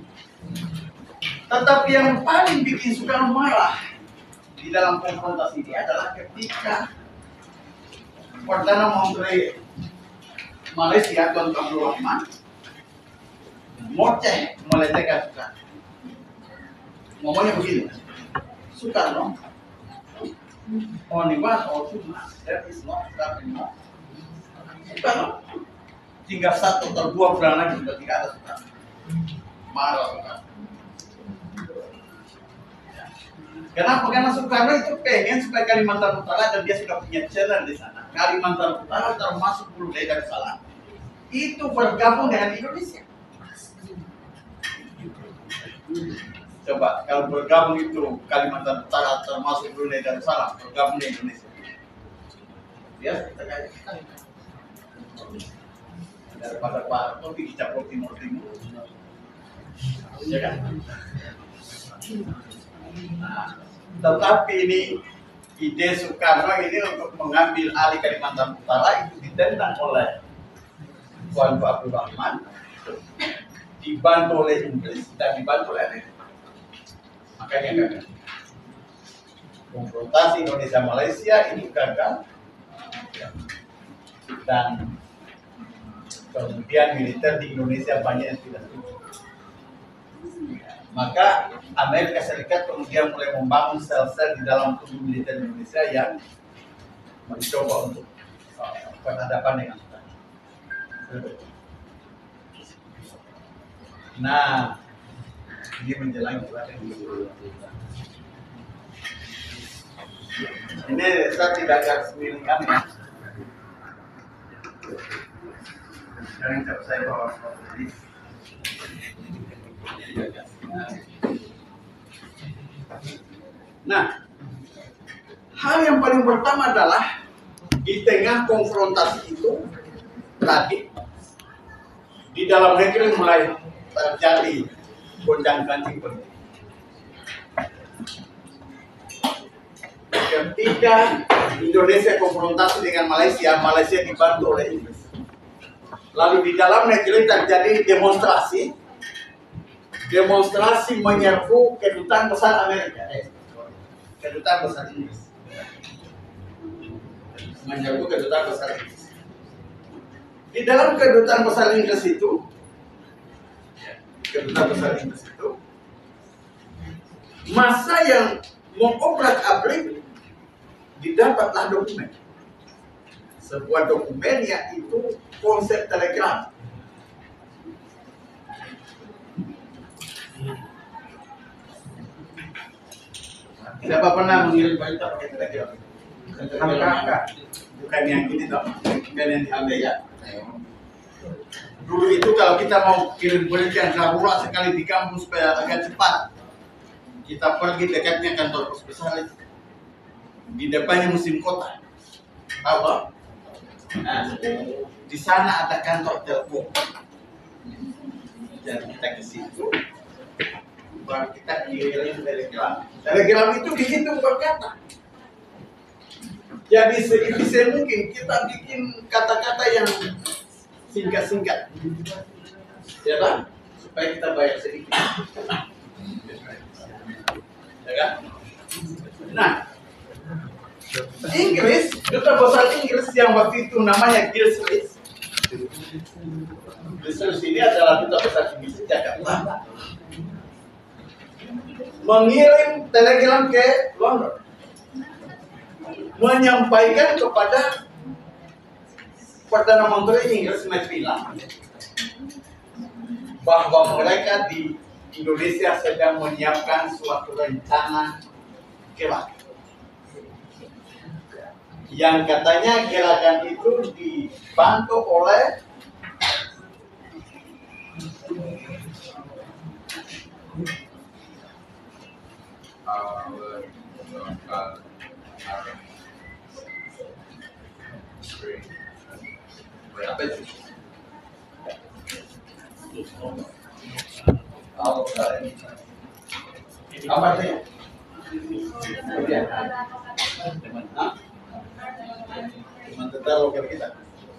Tetapi yang paling bikin Soekarno marah di dalam konfrontasi ini adalah ketika Perdana Menteri Malaysia Tuan Abdul Rahman ngoceh melecehkan Soekarno. Ngomongnya begini, Soekarno, only one or two months, that is not that anymore. Soekarno, tinggal 1 atau 2 bulan lagi sudah tidak ada Soekarno. Marah Soekarno. Kenapa? Karena Soekarno itu pengen supaya Kalimantan Utara, dan dia sudah punya channel di sana. Kalimantan Utara termasuk Brunei Darussalam itu bergabung dengan Indonesia. Coba kalau bergabung itu Kalimantan Utara termasuk Brunei Darussalam bergabung di Indonesia. Ya, kita kayak daripada Pak Harto di Capur Timur. Ya kan? Nah, tetapi ini ide Soekarno ini untuk mengambil alih Kalimantan Utara itu ditentang oleh Tuan Abdul Rahman, dibantu oleh Inggris dan dibantu oleh Amerika. Makanya gagal. Konfrontasi Indonesia Malaysia ini gagal, dan kemudian militer di Indonesia banyak yang tidak setuju. Maka Amerika Serikat kemudian mulai membangun sel-sel di dalam tubuh militer Indonesia yang mencoba untuk berhadapan dengan Soekarno. Nah, ini menjelang bulan ini saya tidak garis miringkan ya. Sekarang saya bawa seperti ini. Nah, hal yang paling pertama adalah di tengah konfrontasi itu tadi di dalam negeri mulai terjadi gonjang-ganjing politik. Ketika Indonesia konfrontasi dengan Malaysia, Malaysia dibantu oleh Inggris. Lalu di dalam negeri terjadi demonstrasi menyerbu kedutaan besar Amerika, kedutaan besar Inggris, menyerbu kedutaan besar Inggris. Di dalam kedutaan besar Inggris itu, masa yang mengobrak-abrik didapatlah dokumen. Sebuah dokumen yaitu konsep telegram. Siapa pernah mengirim berita pakai telegram? Kakak, bukan yang ini toh, bukan yang diambil ya. Dulu itu kalau kita mau kirim berita yang darurat sekali di kampus supaya agak cepat, kita pergi dekatnya kantor pos besar itu. Di depannya musim kota. Apa? Nah, di sana ada kantor telepon. Dan kita ke situ, baru kita kirim telegram. Telegram itu dihitung berkata. Jadi sebisa mungkin kita bikin kata-kata yang singkat-singkat, ya kan? Supaya kita bayar sedikit, ya kan? Nah, Inggris, duta besar Inggris yang waktu itu namanya Gilchrist. Gilchrist ini adalah duta besar Inggris di Jakarta. Mengirim telegram ke London, menyampaikan kepada Perdana Menteri Inggris Macmillan bahwa mereka di Indonesia sedang menyiapkan suatu rencana gerakan yang katanya gerakan itu dibantu oleh apa itu? Apa artinya? Teman tentara lokal kita.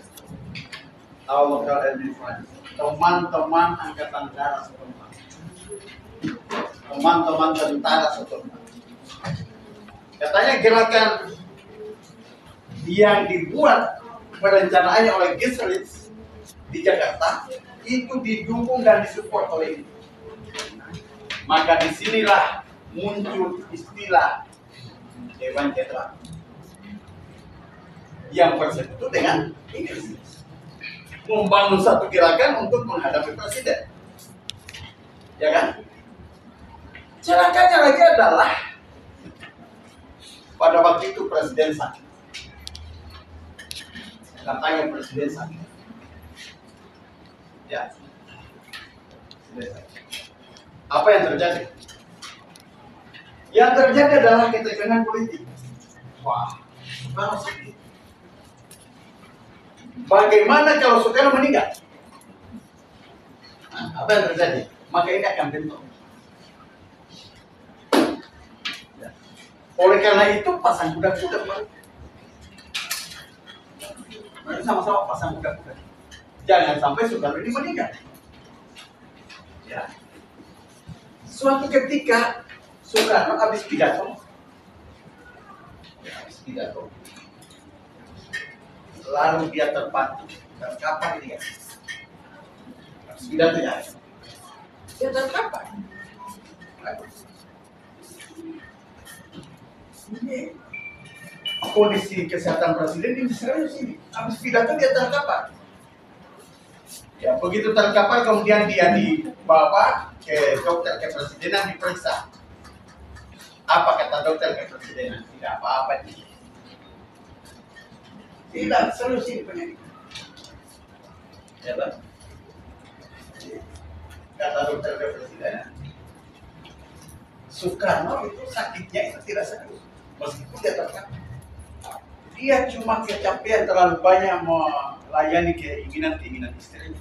Lokal administrasi. Teman-teman angkatan darat setempat. Teman-teman tentara setempat. Katanya gerakan yang dibuat perencanaannya oleh Gilchrist di Jakarta itu didukung dan disupport oleh ini. Maka disinilah muncul istilah Dewan Jenderal yang bersekutu dengan Inggris, membangun satu gerakan untuk menghadapi presiden, ya kan? Celakanya lagi adalah pada waktu itu presiden sakit. Katanya presiden sakit. Ya. Apa yang terjadi? Yang terjadi adalah ketegangan politik. Wah, Soekarno sakit. Bagaimana kalau Soekarno meninggal? Nah, apa yang terjadi? Maka ini akan bentrok. Ya. Oleh karena itu pasang kuda-kuda, mari sama-sama pasang kuda-kuda. Jangan sampai Soekarno ini meninggal. Ya. Suatu ketika Soekarno habis pidato, lalu dia terbantu. Dan kapan ini ya? Habis pidato ya? Dia terkapar. Ini kondisi kesehatan presiden ini serius ini. Habis pidato dia terkapar. Ya, begitu terkapar kemudian dia dibawa ke dokter kepresidenan diperiksa. Apa kata dokter kepresidenan? Tidak apa-apa ini. Tidak serius ini penyakit. Ya, Pak. Kata dokter kepresidenan, Soekarno itu sakitnya itu tidak serius, meskipun dia terkapar. Dia cuma kecapean terlalu banyak melayani keinginan istrinya.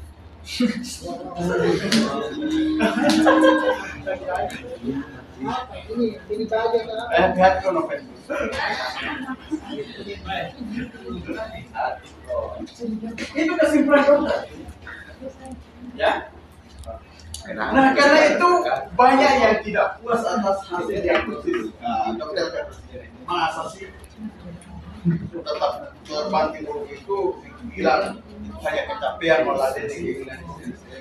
Hati-hati kalau itu kesimpulan dokter. Ya. Nah, karena itu banyak yang tidak puas atas hasil diagnosis dokter kepresidenan. Masa sih tetap terbanting dulu itu bilang hanya kecapean meladeni keinginan istri.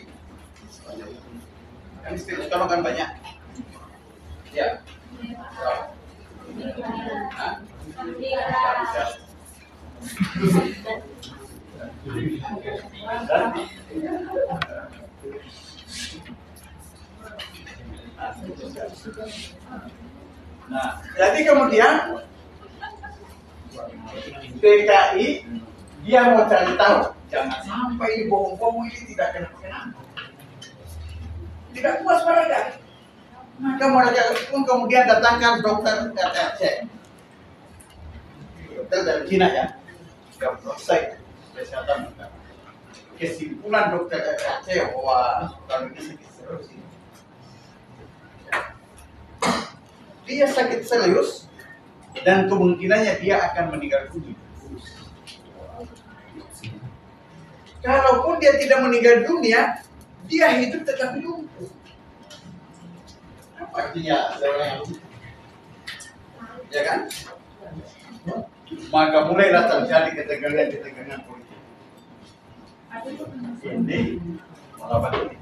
Kan istri sekarang kan banyak. Ya. Nah, jadi kemudian DKI dia mau cari tahu, jangan sampai bohong-bohong ini tidak kena. Tidak puas mereka. Maka mereka pun kemudian datangkan dokter RRC. Dokter dari Cina ya. Selesai kesehatan. Kesimpulan dokter RRC bahwa kalau ini sakit serius. Dia sakit serius dan kemungkinannya dia akan meninggal dunia. Kalaupun dia tidak meninggal dunia, dia hidup tetap lumpuh. Apa artinya seorang yang lumpuh? Ya kan? Maka mulailah terjadi ketegangan politik. Ini melawan ini.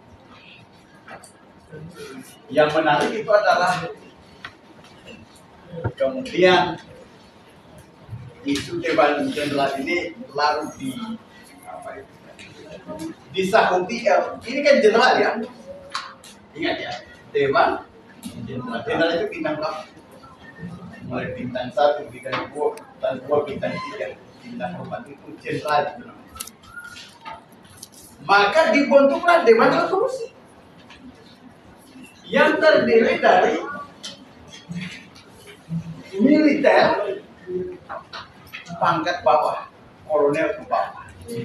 Yang menarik itu adalah kemudian isu Dewan Jenderal ini larut di Saudi. Ini kan jenderal ya, ingat ya, Dewan Jenderal itu bintang berapa? Mulai bintang 1, bintang 2, bintang 3, bintang 4 itu jenderal itu namanya. Maka dibentuklah Dewan Resolusi yang terdiri dari militer pangkat bawah, kolonel ke bawah.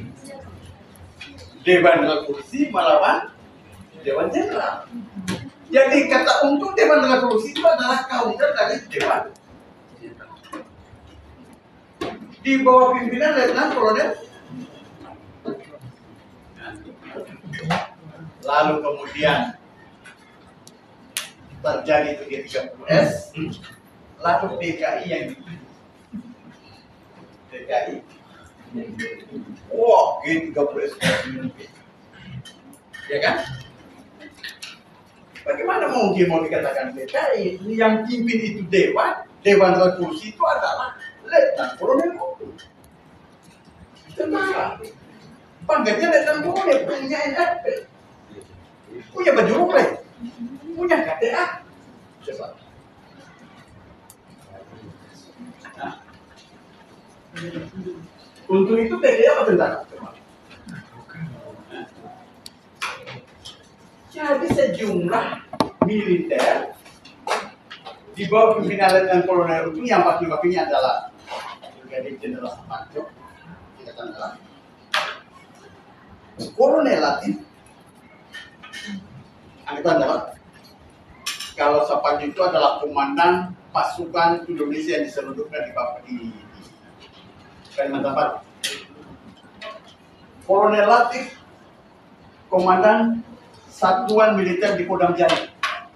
Dewan Resolusi melawan Dewan Jenderal. Jadi kata untuk Dewan Resolusi itu adalah counter dari Dewan Jenderal. Di bawah pimpinan Letnan Kolonel. Lalu kemudian terjadi itu G30S, lalu DKI yang dipilih. DKI. Wah, G30S. Ya kan? Bagaimana mungkin mau dikatakan DKI? Yang pimpin itu Dewan Resolusi itu adalah Letnan Kolonel. Tentara. Pangkatnya Letnan Kolonel, punya NRP, punya baju ruklek, punya KTA. Coba. Nah. Untuk itu TDA apa tentara? Jadi sejumlah militer di bawah pimpinan Letnan Kolonel itu yang wakil-wakilnya adalah Brigadir Jenderal Suparjo, Angkatan Darat, Kolonel Latif, Angkatan Darat. Kalau Suparjo itu adalah komandan pasukan Indonesia yang diselundupkan di Kalimantan Barat. Kolonel Latif, komandan Satuan Militer di Kodam Jaya.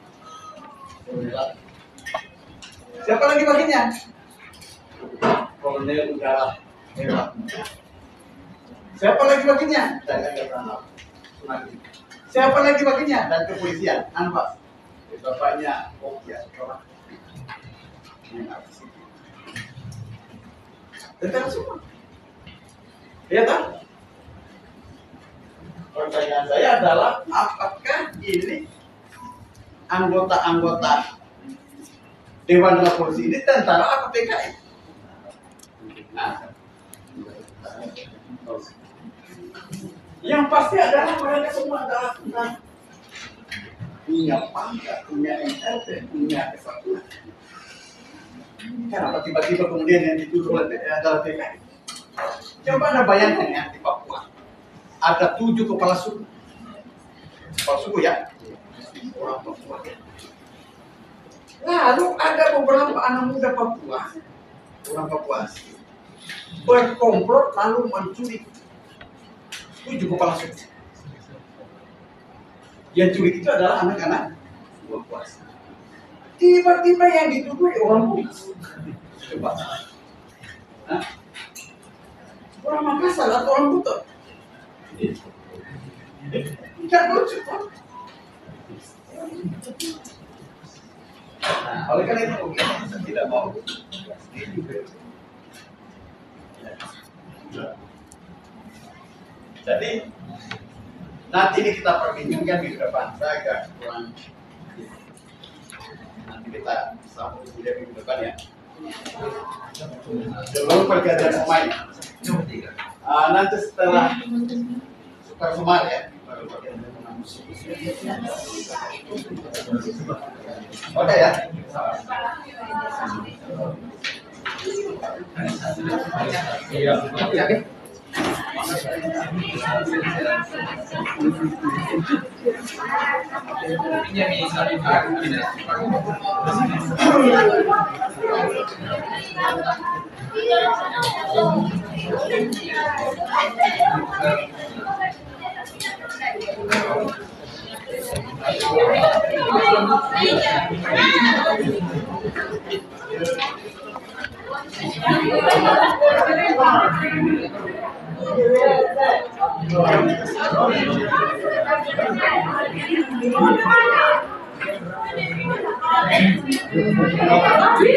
Siapa lagi baginya? Kolonel Udara Merah. Siapa lagi baginya? Dari Angkatan Laut. Siapa lagi baginya? Dan kepolisian. Anwar. Bapaknya Okia. Tentang semua. Ya tak? Pertanyaan saya adalah apakah ini anggota-anggota Dewan Resolusi ini tentara atau PKI? Nah, yang pasti adalah mereka semua adalah punya pangkat, punya NRP, punya kesatuan. Kenapa tiba-tiba kemudian yang dituduh adalah PKI? Coba Anda bayangkan ya di Papua. Ada 7 kepala suku. Kepala suku ya. Orang Papua. Lalu ada beberapa anak muda Papua, orang Papua asli, berkomplot lalu mencuri 7 kepala suku. Yang curi itu adalah anak-anak Papua asli. Tiba-tiba yang dituduh orang Bugis. Coba. Hah? Orang Makassar atau orang Buton? Tidak lucu kan? Nah, oleh karena itu kita tidak mau. Jadi nanti ini kita perbincangkan di depan, saya agak kurang. Nanti kita sambung di depan ya. Sebelum pergantian pemain. Nanti setelah Super Semar ya. Oke ya. Iya.